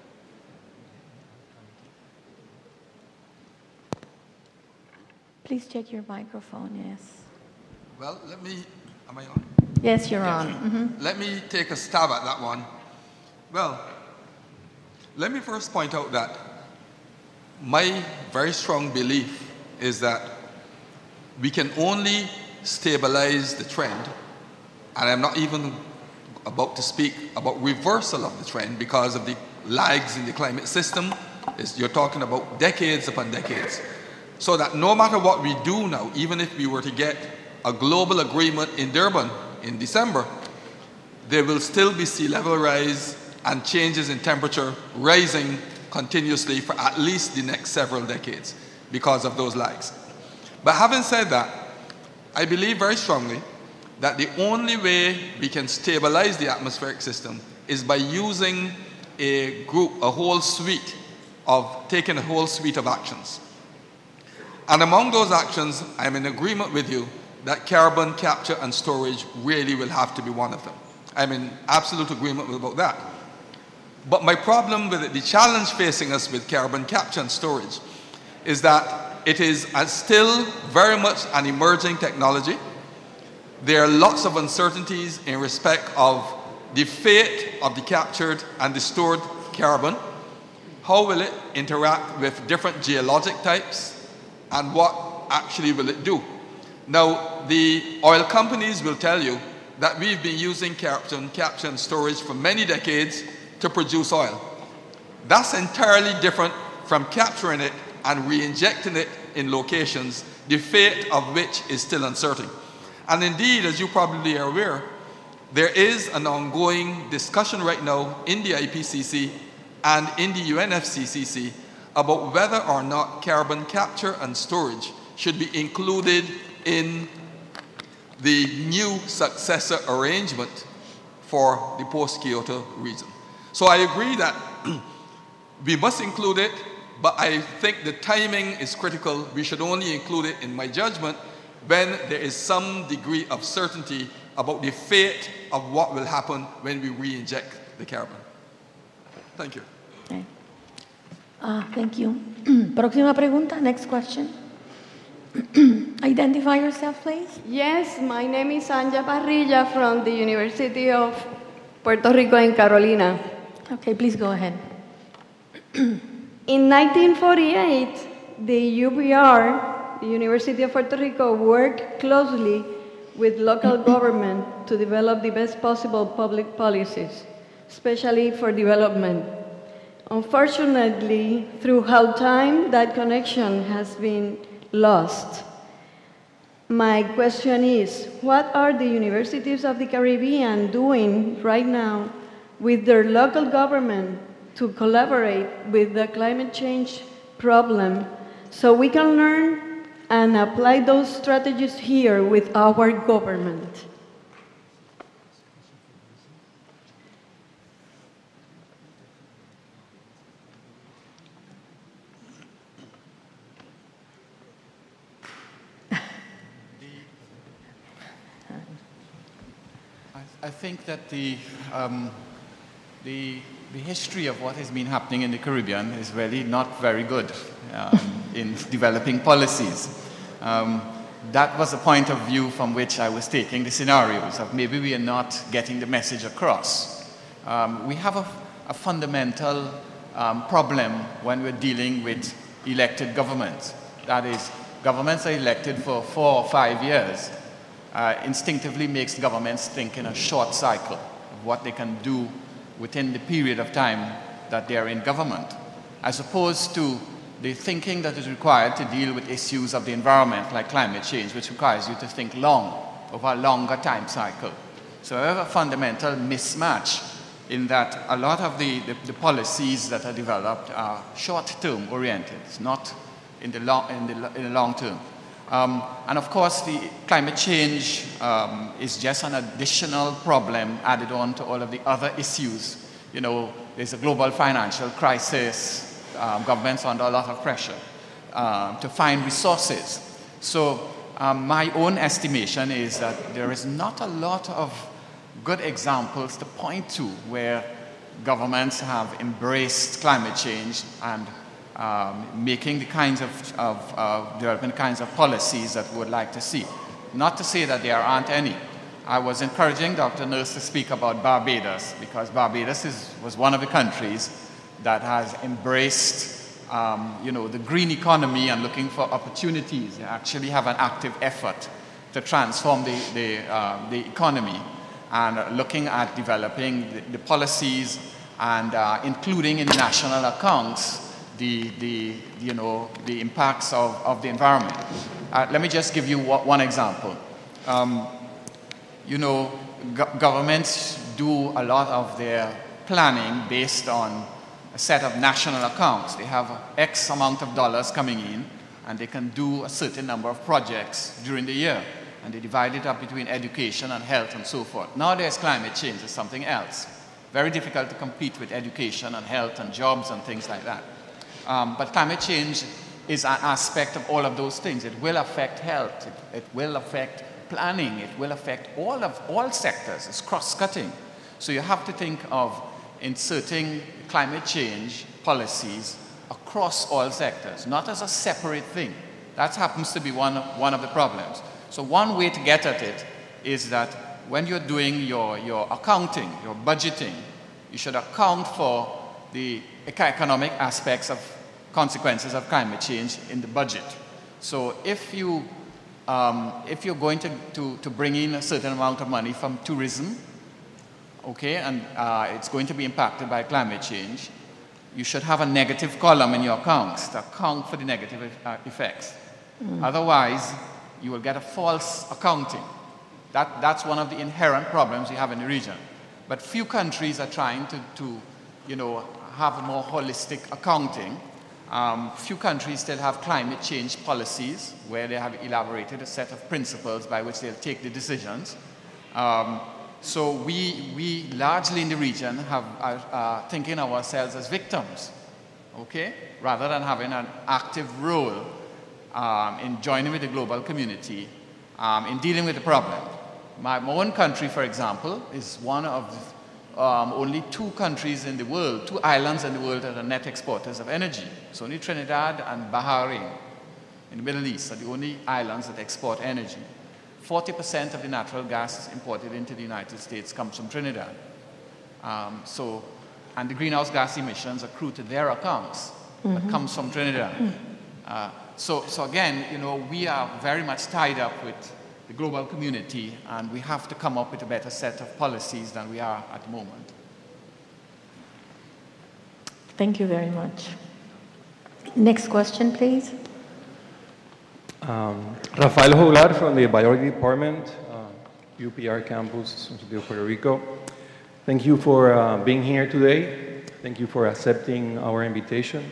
Please check your microphone, yes. Well, let me, am I on? Yes, you're on. Mm-hmm. Let me take a stab at that one. Well, let me first point out that my very strong belief is that we can only stabilize the trend, and I'm not even about to speak about reversal of the trend because of the lags in the climate system. It's, you're talking about decades upon decades. So that no matter what we do now, even if we were to get a global agreement in Durban in December, there will still be sea level rise and changes in temperature rising continuously for at least the next several decades because of those lags. But having said that, I believe very strongly that the only way we can stabilize the atmospheric system is by using a group, a whole suite of, taking a whole suite of actions. And among those actions, I'm in agreement with you that carbon capture and storage really will have to be one of them. I'm in absolute agreement about that. But my problem with it, the challenge facing us with carbon capture and storage, is that it is still very much an emerging technology. there are lots of uncertainties in respect of the fate of the captured and the stored carbon. How will it interact with different geologic types, and what actually will it do? Now, the oil companies will tell you that we've been using carbon capture and storage for many decades to produce oil. That's entirely different from capturing it and re-injecting it in locations, the fate of which is still uncertain. And indeed, as you probably are aware, there is an ongoing discussion right now in the I P C C and in the U N F C C C about whether or not carbon capture and storage should be included in the new successor arrangement for the post-Kyoto region. So I agree that we must include it, but I think the timing is critical. We should only include it, in my judgment, when there is some degree of certainty about the fate of what will happen when we re-inject the carbon. Thank you. Okay. Uh, thank you. Próxima pregunta, next question. Identify yourself, please. Yes, my name is Anja Parrilla from the University of Puerto Rico in Carolina. Okay, please go ahead. In nineteen forty-eight, the U P R, the University of Puerto Rico, worked closely with local government to develop the best possible public policies, especially for development. Unfortunately, throughout time, that connection has been lost. My question is, what are the universities of the Caribbean doing right now with their local government to collaborate with the climate change problem so we can learn and apply those strategies here with our government? I think that the, um, the, the history of what has been happening in the Caribbean is really not very good um, in developing policies. Um, that was the point of view from which I was taking the scenarios of maybe we are not getting the message across. Um, we have a, a fundamental um, problem when we're dealing with elected governments. That is, governments are elected for four or five years. Uh, instinctively makes governments think in a short cycle of what they can do within the period of time that they are in government, as opposed to the thinking that is required to deal with issues of the environment like climate change, which requires you to think long, over a longer time cycle. So we have a fundamental mismatch in that a lot of the, the, the policies that are developed are short-term oriented, it's not in the long, in the, in the long term. Um, and of course, the climate change um, is just an additional problem added on to all of the other issues. You know, there's a global financial crisis, um, governments under a lot of pressure um, to find resources. So um, my own estimation is that there is not a lot of good examples to point to where governments have embraced climate change and Um, making the kinds of, of uh, development kinds of policies that we would like to see. Not to say that there aren't any. I was encouraging Doctor Nurse to speak about Barbados, because Barbados is, was one of the countries that has embraced um, you know, the green economy and looking for opportunities. They actually have an active effort to transform the, the, uh, the economy and looking at developing the, the policies and uh, including in national accounts The, the, you know, the impacts of, of the environment. Uh, let me just give you one example. Um, you know, go governments do a lot of their planning based on a set of national accounts. They have X amount of dollars coming in, and they can do a certain number of projects during the year. And they divide it up between education and health and so forth. Now there's climate change, it's something else. Very difficult to compete with education and health and jobs and things like that. Um, but climate change is an aspect of all of those things. It will affect health, it, it will affect planning, it will affect all of all sectors. It's cross-cutting. So you have to think of inserting climate change policies across all sectors, not as a separate thing. That happens to be one of, one of the problems. So one way to get at it is that when you're doing your, your accounting, your budgeting, you should account for the economic aspects of consequences of climate change in the budget. So if, you, um, if you're going to, to, to bring in a certain amount of money from tourism, okay, and uh, it's going to be impacted by climate change, you should have a negative column in your accounts to account for the negative uh, effects. Mm. Otherwise, you will get a false accounting. That, that's one of the inherent problems we have in the region. But few countries are trying to, to you know, have a more holistic accounting. Um, few countries still have climate change policies where they have elaborated a set of principles by which they'll take the decisions. Um, so we, we largely in the region have, are uh, thinking of ourselves as victims, okay? Rather than having an active role um, in joining with the global community um, in dealing with the problem. My, my own country, for example, is one of um, only two countries in the world, two islands in the world that are net exporters of energy. So only Trinidad and Bahrain in the Middle East are the only islands that export energy. forty percent of the natural gas imported into the United States comes from Trinidad. Um, so, and the greenhouse gas emissions accrue to their accounts, mm-hmm. that comes from Trinidad. Mm-hmm. uh, so, so again, you know, we are very much tied up with the global community, and we have to come up with a better set of policies than we are at the moment. Thank you very much. Next question, please. Um, Rafael Joglar from the Biology Department, uh, U P R campus, University of Puerto Rico. Thank you for uh, being here today. Thank you for accepting our invitation.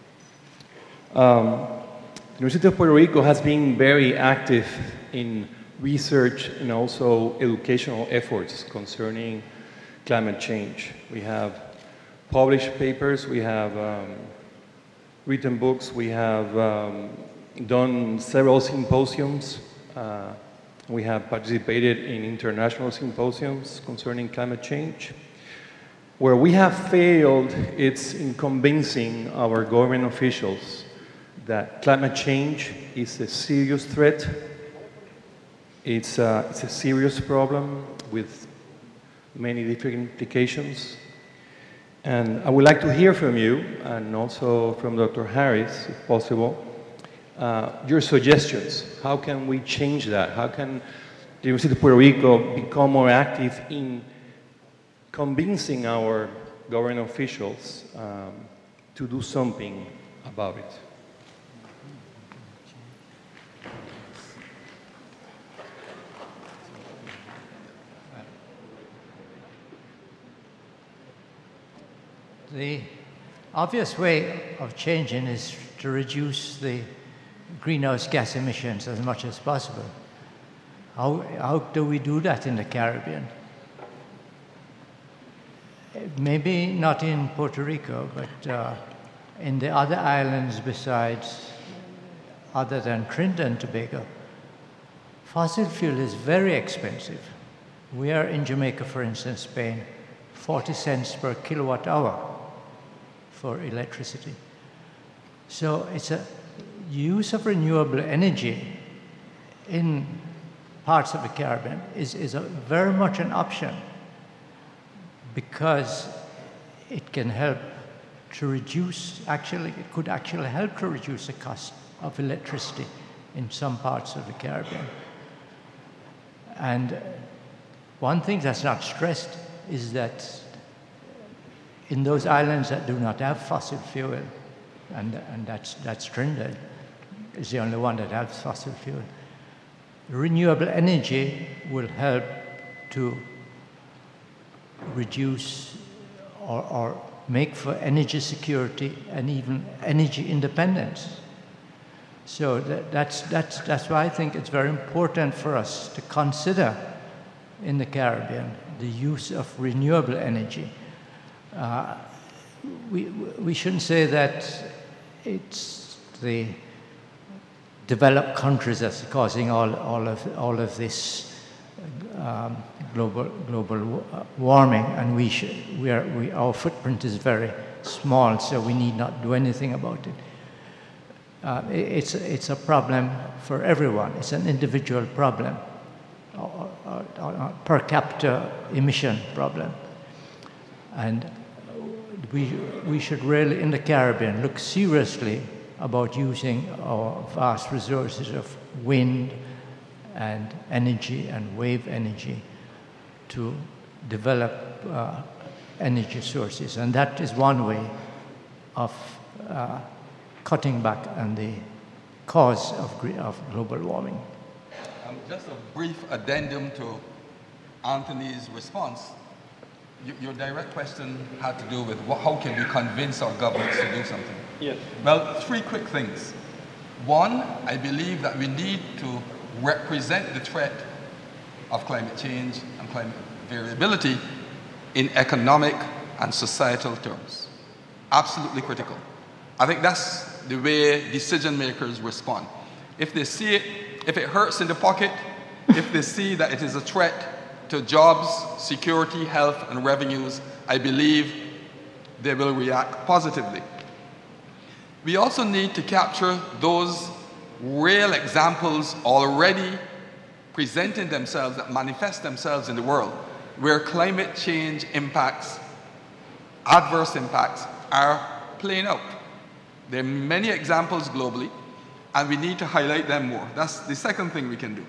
Um, the University of Puerto Rico has been very active in research and also educational efforts concerning climate change. We have published papers, we have um, written books, we have um, done several symposiums. Uh, we have participated in international symposiums concerning climate change. Where we have failed, it's in convincing our government officials that climate change is a serious threat. It's a, it's a serious problem with many different implications. And I would like to hear from you, and also from Doctor Harris, if possible, uh, your suggestions. How can we change that? How can the University of Puerto Rico become more active in convincing our government officials um, to do something about it? The obvious way of changing is to reduce the greenhouse gas emissions as much as possible. How, how do we do that in the Caribbean? Maybe not in Puerto Rico, but uh, in the other islands besides, other than Trinidad and Tobago, fossil fuel is very expensive. We are in Jamaica, for instance, paying forty cents per kilowatt hour for electricity. So it's a use of renewable energy in parts of the Caribbean is, is a, very much an option, because it can help to reduce, actually, it could actually help to reduce the cost of electricity in some parts of the Caribbean. And one thing that's not stressed is that in those islands that do not have fossil fuel, and, and that's, that's Trinidad, is the only one that has fossil fuel, renewable energy will help to reduce or, or make for energy security and even energy independence. So that, that's, that's, that's why I think it's very important for us to consider in the Caribbean the use of renewable energy. Uh, we, we shouldn't say that it's the developed countries that's causing all, all, of, all of this um, global, global warming, and we should, we are, we, our footprint is very small, so we need not do anything about it. Uh, it's, it's a problem for everyone. It's an individual problem. or, or, or per capita emission problem. And we, we should really, in the Caribbean, look seriously about using our vast resources of wind and energy and wave energy to develop uh, energy sources. And that is one way of uh, cutting back on the cause of, of global warming. Um, just a brief addendum to Anthony's response. Y your direct question had to do with what, how can we convince our governments to do something? Yes. Well, three quick things. One, I believe that we need to represent the threat of climate change and climate variability in economic and societal terms. Absolutely critical. I think that's the way decision makers respond. If they see it, if it hurts in the pocket, if they see that it is a threat to jobs, security, health, and revenues, I believe they will react positively. We also need to capture those real examples already presenting themselves, that manifest themselves in the world, where climate change impacts, adverse impacts, are playing out. There are many examples globally, and we need to highlight them more. That's the second thing we can do.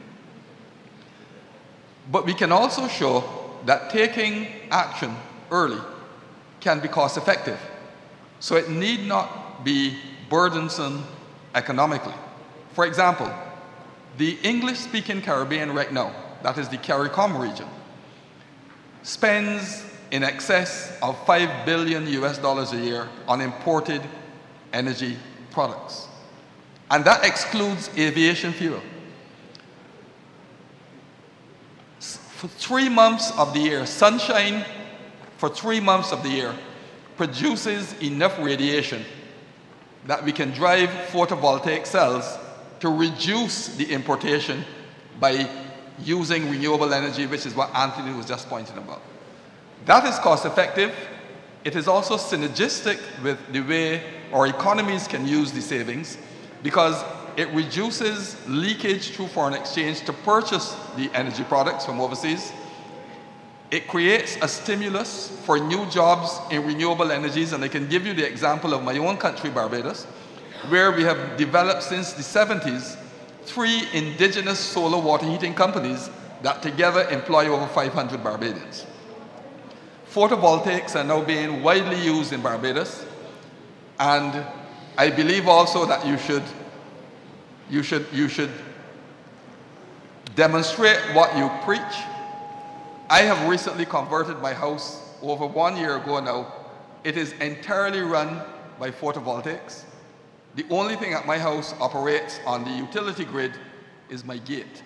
But we can also show that taking action early can be cost effective. So it need not be burdensome economically. For example, the English-speaking Caribbean right now, that is the CARICOM region, spends in excess of five billion U S dollars a year on imported energy products. And that excludes aviation fuel. For three months of the year, sunshine for three months of the year produces enough radiation that we can drive photovoltaic cells to reduce the importation by using renewable energy, which is what Anthony was just pointing about. That is cost effective. It is also synergistic with the way our economies can use the savings, because it reduces leakage through foreign exchange to purchase the energy products from overseas. It creates a stimulus for new jobs in renewable energies, and I can give you the example of my own country, Barbados, where we have developed since the seventies three indigenous solar water heating companies that together employ over five hundred Barbadians. Photovoltaics are now being widely used in Barbados, and I believe also that you should You should, you should demonstrate what you preach. I have recently converted my house over one year ago now. It is entirely run by photovoltaics. The only thing at my house operates on the utility grid is my gate.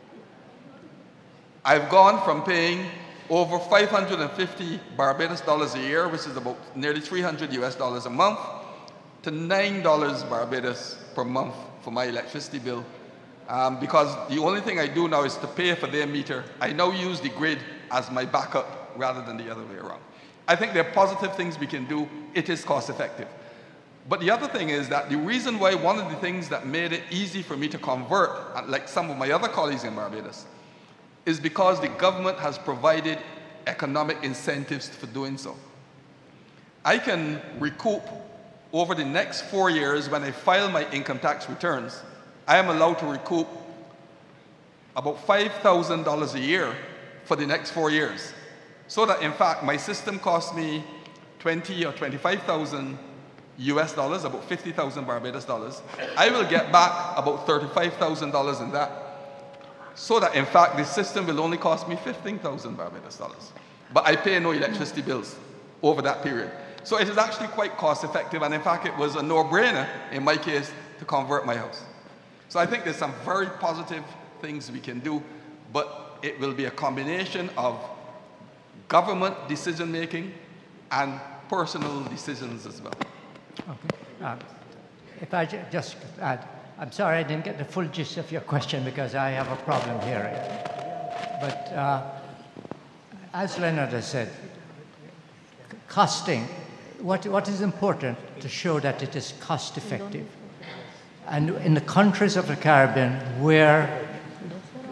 I've gone from paying over five hundred fifty Barbados dollars a year, which is about nearly three hundred U S dollars a month, to nine dollars Barbados per month for my electricity bill, um, because the only thing I do now is to pay for their meter. I now use the grid as my backup rather than the other way around. I think there are positive things we can do. It is cost effective. But the other thing is that the reason why one of the things that made it easy for me to convert, like some of my other colleagues in Barbados, is because the government has provided economic incentives for doing so. I can recoup over the next four years, when I file my income tax returns, I am allowed to recoup about five thousand dollars a year for the next four years. So that, in fact, my system costs me twenty or twenty-five thousand U S dollars, about fifty thousand Barbados dollars. I will get back about thirty-five thousand dollars in that. So that, in fact, the system will only cost me fifteen thousand Barbados dollars. But I pay no electricity bills over that period. So it is actually quite cost effective, and in fact it was a no-brainer in my case to convert my house. So I think there's some very positive things we can do, but it will be a combination of government decision making and personal decisions as well. Okay. Uh, if I j just add, I'm sorry I didn't get the full gist of your question because I have a problem hearing. But uh, as Leonard has said, costing, what, what is important to show that it is cost effective. And in the countries of the Caribbean where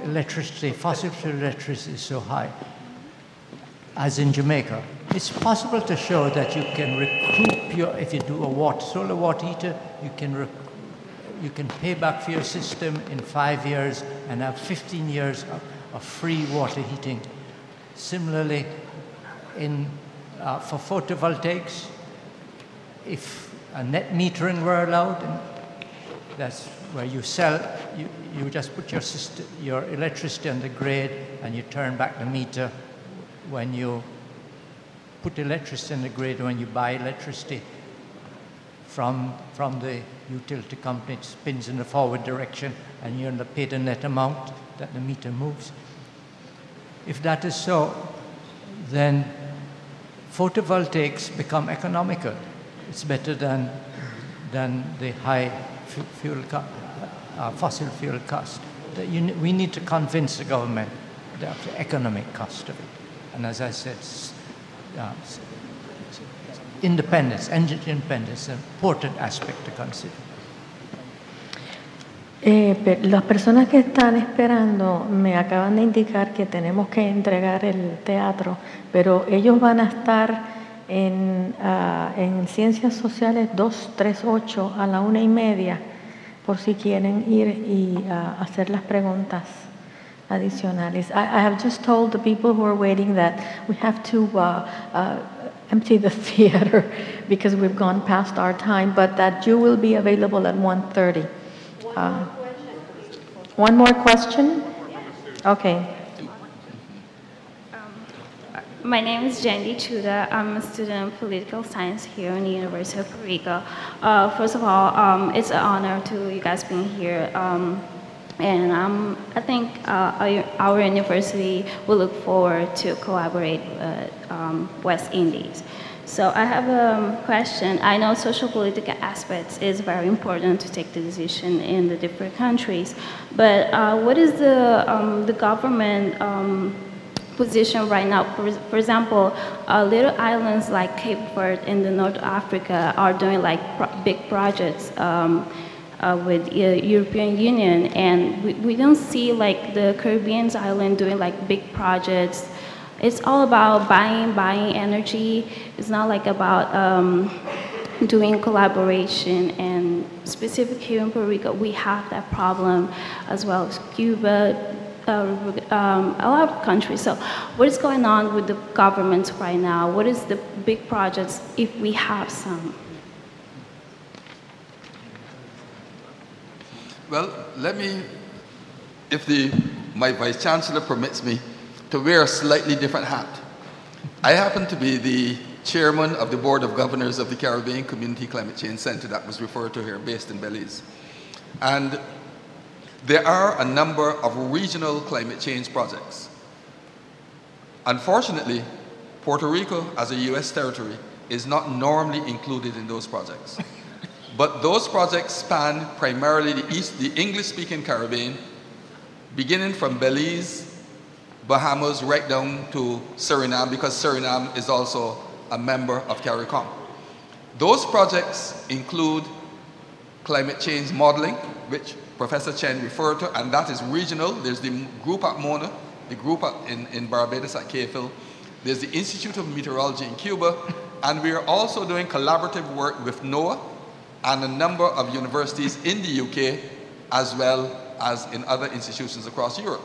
electricity, fossil fuel electricity is so high as in Jamaica, it's possible to show that you can recoup your, if you do a water, solar water heater, you can, rec, you can pay back for your system in five years and have fifteen years of, of free water heating. Similarly, in, uh, for photovoltaics, if a net metering were allowed, and that's where you sell, you, you just put your, system, your electricity on the grid and you turn back the meter when you put electricity in the grid, when you buy electricity from, from the utility company, it spins in the forward direction and you pay the net amount that the meter moves. If that is so, then photovoltaics become economical. It's better than, than the high fuel co uh, fossil fuel cost. The, you, we need to convince the government of the economic cost of it. And as I said, uh, independence, energy independence is an important aspect to consider. Eh, las personas que están esperando me acaban de indicar que tenemos que entregar el teatro, pero ellos van a estar en, uh, en Ciencias Sociales dos tres ocho a la una y media, por si quieren ir y uh, hacer las preguntas adicionales. I, I have just told the people who are waiting that we have to uh, uh, empty the theater because we've gone past our time, but that you will be available at one thirty. Uh, one more question? Okay. My name is Jandy Chuda. I'm a student of political science here in the University of Puerto Rico. Uh, first of all, um, it's an honor to you guys being here. Um, and um, I think uh, our, our university will look forward to collaborate with um, West Indies. So I have a question. I know social political aspects is very important to take the decision in the different countries, but uh, what is the, um, the government um, position right now? For, for example, uh, little islands like Cape Verde in the North Africa are doing like pro big projects um, uh, with the uh, European Union, and we, we don't see like the Caribbean island doing like big projects. It's all about buying, buying energy. It's not like about um, doing collaboration, and specific here in Puerto Rico, we have that problem as well as Cuba, uh, um, a lot of countries. So what is going on with the governments right now? What is the big projects, if we have some? Well, let me, if the, my Vice Chancellor permits me, to wear a slightly different hat. I happen to be the chairman of the Board of Governors of the Caribbean Community Climate Change Center that was referred to here, based in Belize. And there are a number of regional climate change projects. Unfortunately, Puerto Rico, as a U S territory, is not normally included in those projects. But those projects span primarily the, East, the English-speaking Caribbean, beginning from Belize, Bahamas, right down to Suriname, because Suriname is also a member of CARICOM. Those projects include climate change modeling, which Professor Chen referred to, and that is regional. There's the group at Mona, the group at, in, in Barbados at K F I L. There's the Institute of Meteorology in Cuba, and we are also doing collaborative work with NOAA and a number of universities in the U K, as well as in other institutions across Europe.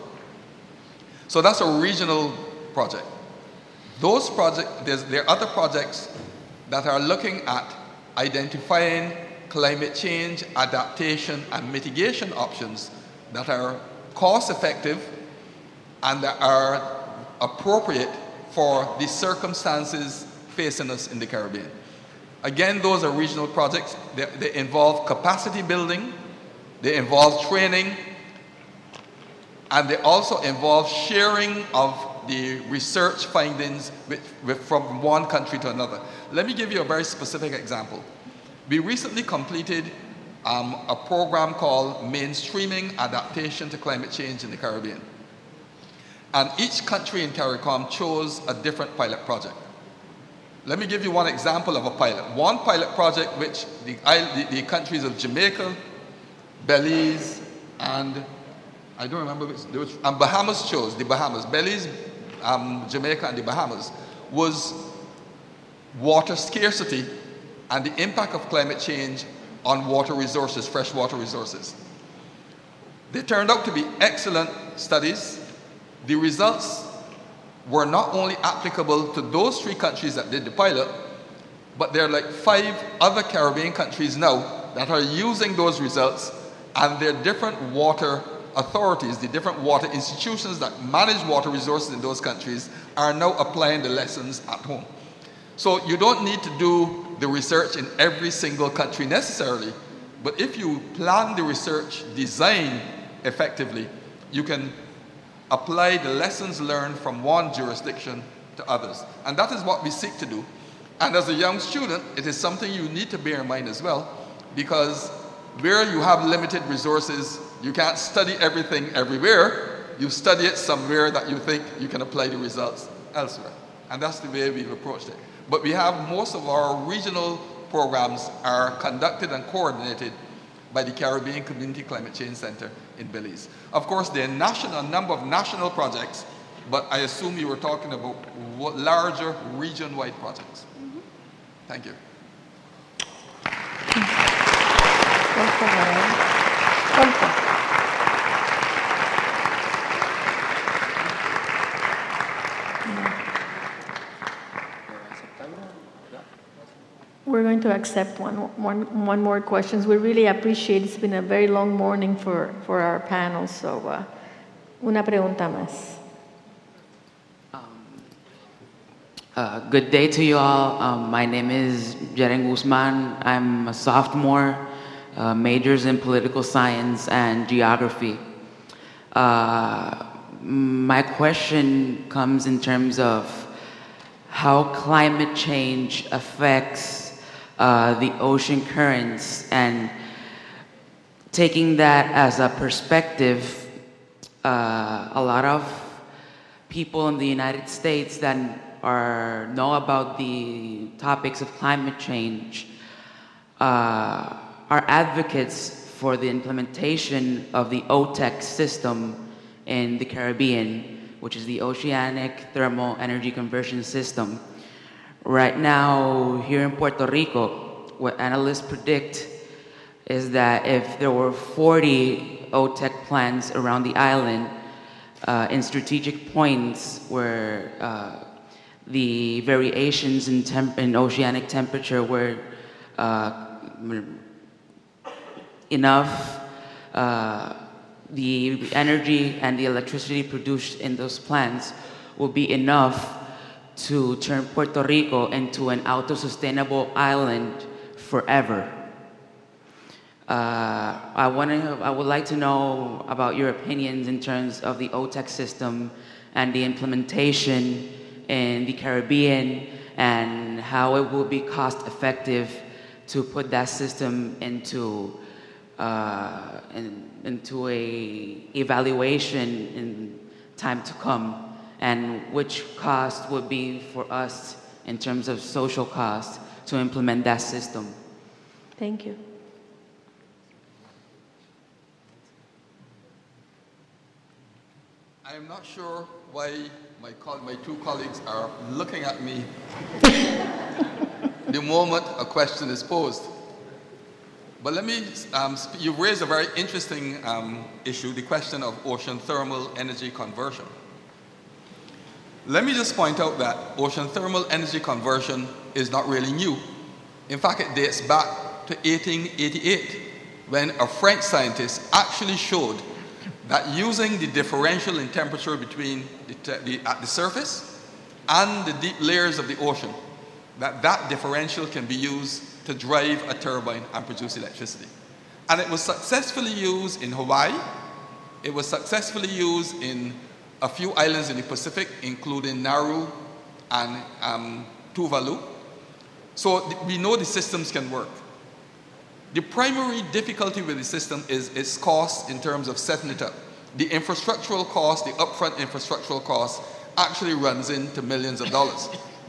So that's a regional project. Those projects, there are other projects that are looking at identifying climate change, adaptation, and mitigation options that are cost-effective and that are appropriate for the circumstances facing us in the Caribbean. Again, those are regional projects. They, they involve capacity building, they involve training, and they also involve sharing of the research findings with, with, from one country to another. Let me give you a very specific example. We recently completed um, a program called Mainstreaming Adaptation to Climate Change in the Caribbean. And each country in CARICOM chose a different pilot project. Let me give you one example of a pilot. One pilot project which the, the, the countries of Jamaica, Belize, and I don't remember which, there was, um, Bahamas chose, the Bahamas, Belize, um, Jamaica and the Bahamas, was water scarcity and the impact of climate change on water resources, freshwater resources. They turned out to be excellent studies. The results were not only applicable to those three countries that did the pilot, but there are like five other Caribbean countries now that are using those results, and their different water authorities, the different water institutions that manage water resources in those countries are now applying the lessons at home. So you don't need to do the research in every single country necessarily, but if you plan the research design effectively, you can apply the lessons learned from one jurisdiction to others. And that is what we seek to do. And as a young student, it is something you need to bear in mind as well, because where you have limited resources, you can't study everything everywhere. You study it somewhere that you think you can apply the results elsewhere. And that's the way we've approached it. But we have most of our regional programs are conducted and coordinated by the Caribbean Community Climate Change Center in Belize. Of course, there are national, a number of national projects, but I assume you were talking about larger region-wide projects. Mm-hmm. Thank you. We're going to accept one, one, one more questions. We really appreciate, it's been a very long morning for, for our panel, so uh, una pregunta más. Um, uh, good day to you all. Um, my name is Jeren Guzman. I'm a sophomore, uh, majors in political science and geography. Uh, my question comes in terms of how climate change affects Uh, the ocean currents, and taking that as a perspective, uh, a lot of people in the United States that are know about the topics of climate change uh, are advocates for the implementation of the O T E C system in the Caribbean, which is the Oceanic Thermal Energy Conversion System. Right now, here in Puerto Rico, what analysts predict is that if there were forty O T E C plants around the island uh, in strategic points where uh, the variations in, temp in oceanic temperature were uh, enough, uh, the energy and the electricity produced in those plants will be enough to turn Puerto Rico into an auto-sustainable island forever. Uh, I, wanna, I would like to know about your opinions in terms of the O T E C system and the implementation in the Caribbean, and how it will be cost-effective to put that system into uh, in, into a evaluation in time to come, and which cost would be for us in terms of social cost to implement that system. Thank you. I am not sure why my, my two colleagues are looking at me the moment a question is posed. But let me, um, you've raised a very interesting um, issue, the question of ocean thermal energy conversion. Let me just point out that ocean thermal energy conversion is not really new. In fact, it dates back to eighteen eighty-eight, when a French scientist actually showed that using the differential in temperature between the, the, at the surface and the deep layers of the ocean, that that differential can be used to drive a turbine and produce electricity. And it was successfully used in Hawaii. It was successfully used in a few islands in the Pacific, including Nauru and um, Tuvalu. So we know the systems can work. The primary difficulty with the system is its cost in terms of setting it up. The infrastructural cost, the upfront infrastructural cost, actually runs into millions of dollars.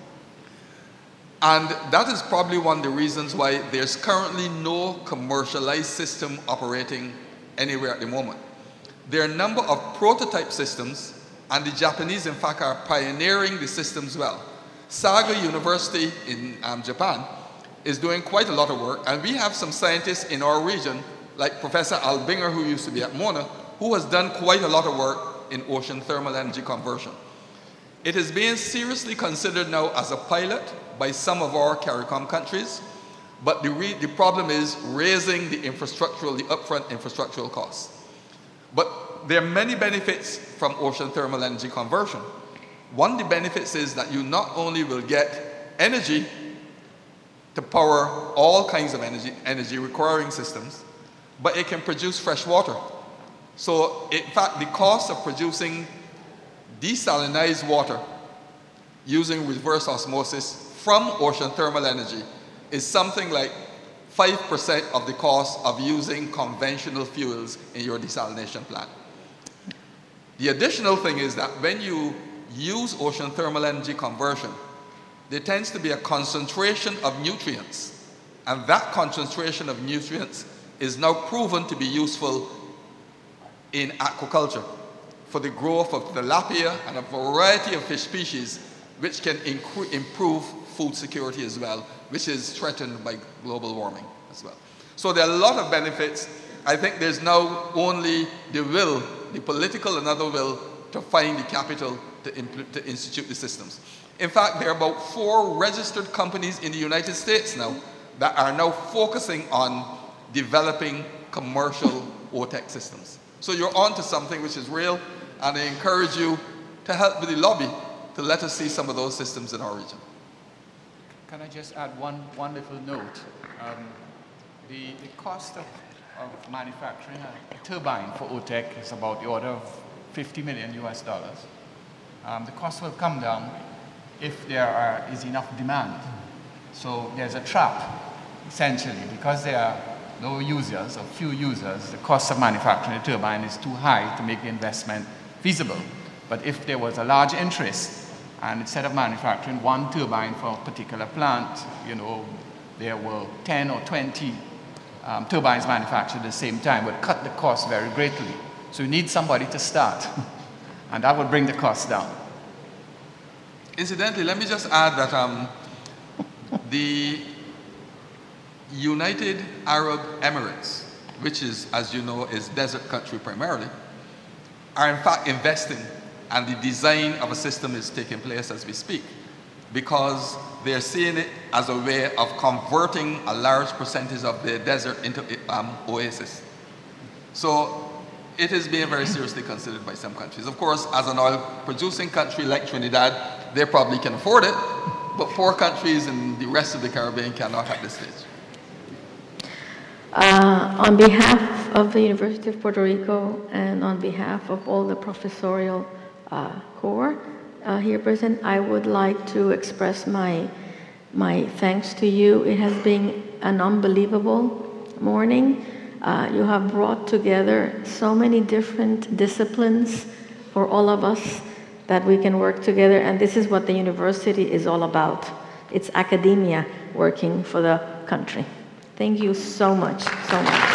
And that is probably one of the reasons why there's currently no commercialized system operating anywhere at the moment. There are a number of prototype systems, and the Japanese, in fact, are pioneering the systems well. Saga University in um, Japan is doing quite a lot of work, and we have some scientists in our region, like Professor Albinger, who used to be at Mona, who has done quite a lot of work in ocean thermal energy conversion. It is being seriously considered now as a pilot by some of our CARICOM countries, but the, re the problem is raising the infrastructural, the upfront infrastructural costs. But there are many benefits from ocean thermal energy conversion. One of the benefits is that you not only will get energy to power all kinds of energy, energy requiring systems, but it can produce fresh water. So in fact, the cost of producing desalinized water using reverse osmosis from ocean thermal energy is something like five percent of the cost of using conventional fuels in your desalination plant. The additional thing is that when you use ocean thermal energy conversion, there tends to be a concentration of nutrients, and that concentration of nutrients is now proven to be useful in aquaculture for the growth of tilapia and a variety of fish species, which can improve food security as well, which is threatened by global warming as well. So there are a lot of benefits. I think there's now only the will, the political and other will, to find the capital to, to institute the systems. In fact, there are about four registered companies in the United States now that are now focusing on developing commercial O T E C systems. So you're on to something which is real, and I encourage you to help with the lobby to let us see some of those systems in our region. Can I just add one, one little note? Um, the, the cost of, of manufacturing a turbine for O T E C is about the order of fifty million U S dollars. Um, the cost will come down if there are, is enough demand. So there's a trap, essentially, because there are no users or few users, the cost of manufacturing a turbine is too high to make the investment feasible. But if there was a large interest, and instead of manufacturing one turbine for a particular plant, you know, there were ten or twenty um, turbines manufactured at the same time, would cut the cost very greatly. So you need somebody to start, and that would bring the cost down. Incidentally, let me just add that um, the United Arab Emirates, which is, as you know, is desert country primarily, are in fact investing, and the design of a system is taking place as we speak, because they're seeing it as a way of converting a large percentage of their desert into um, oasis. So it is being very seriously considered by some countries. Of course, as an oil-producing country like Trinidad, they probably can afford it, but poor countries in the rest of the Caribbean cannot at this stage. Uh, on behalf of the University of Puerto Rico and on behalf of all the professorial uh, corps uh, here present, I would like to express my, my thanks to you. It has been an unbelievable morning. Uh, you have brought together so many different disciplines for all of us that we can work together, and this is what the university is all about. It's academia working for the country. Thank you so much, so much.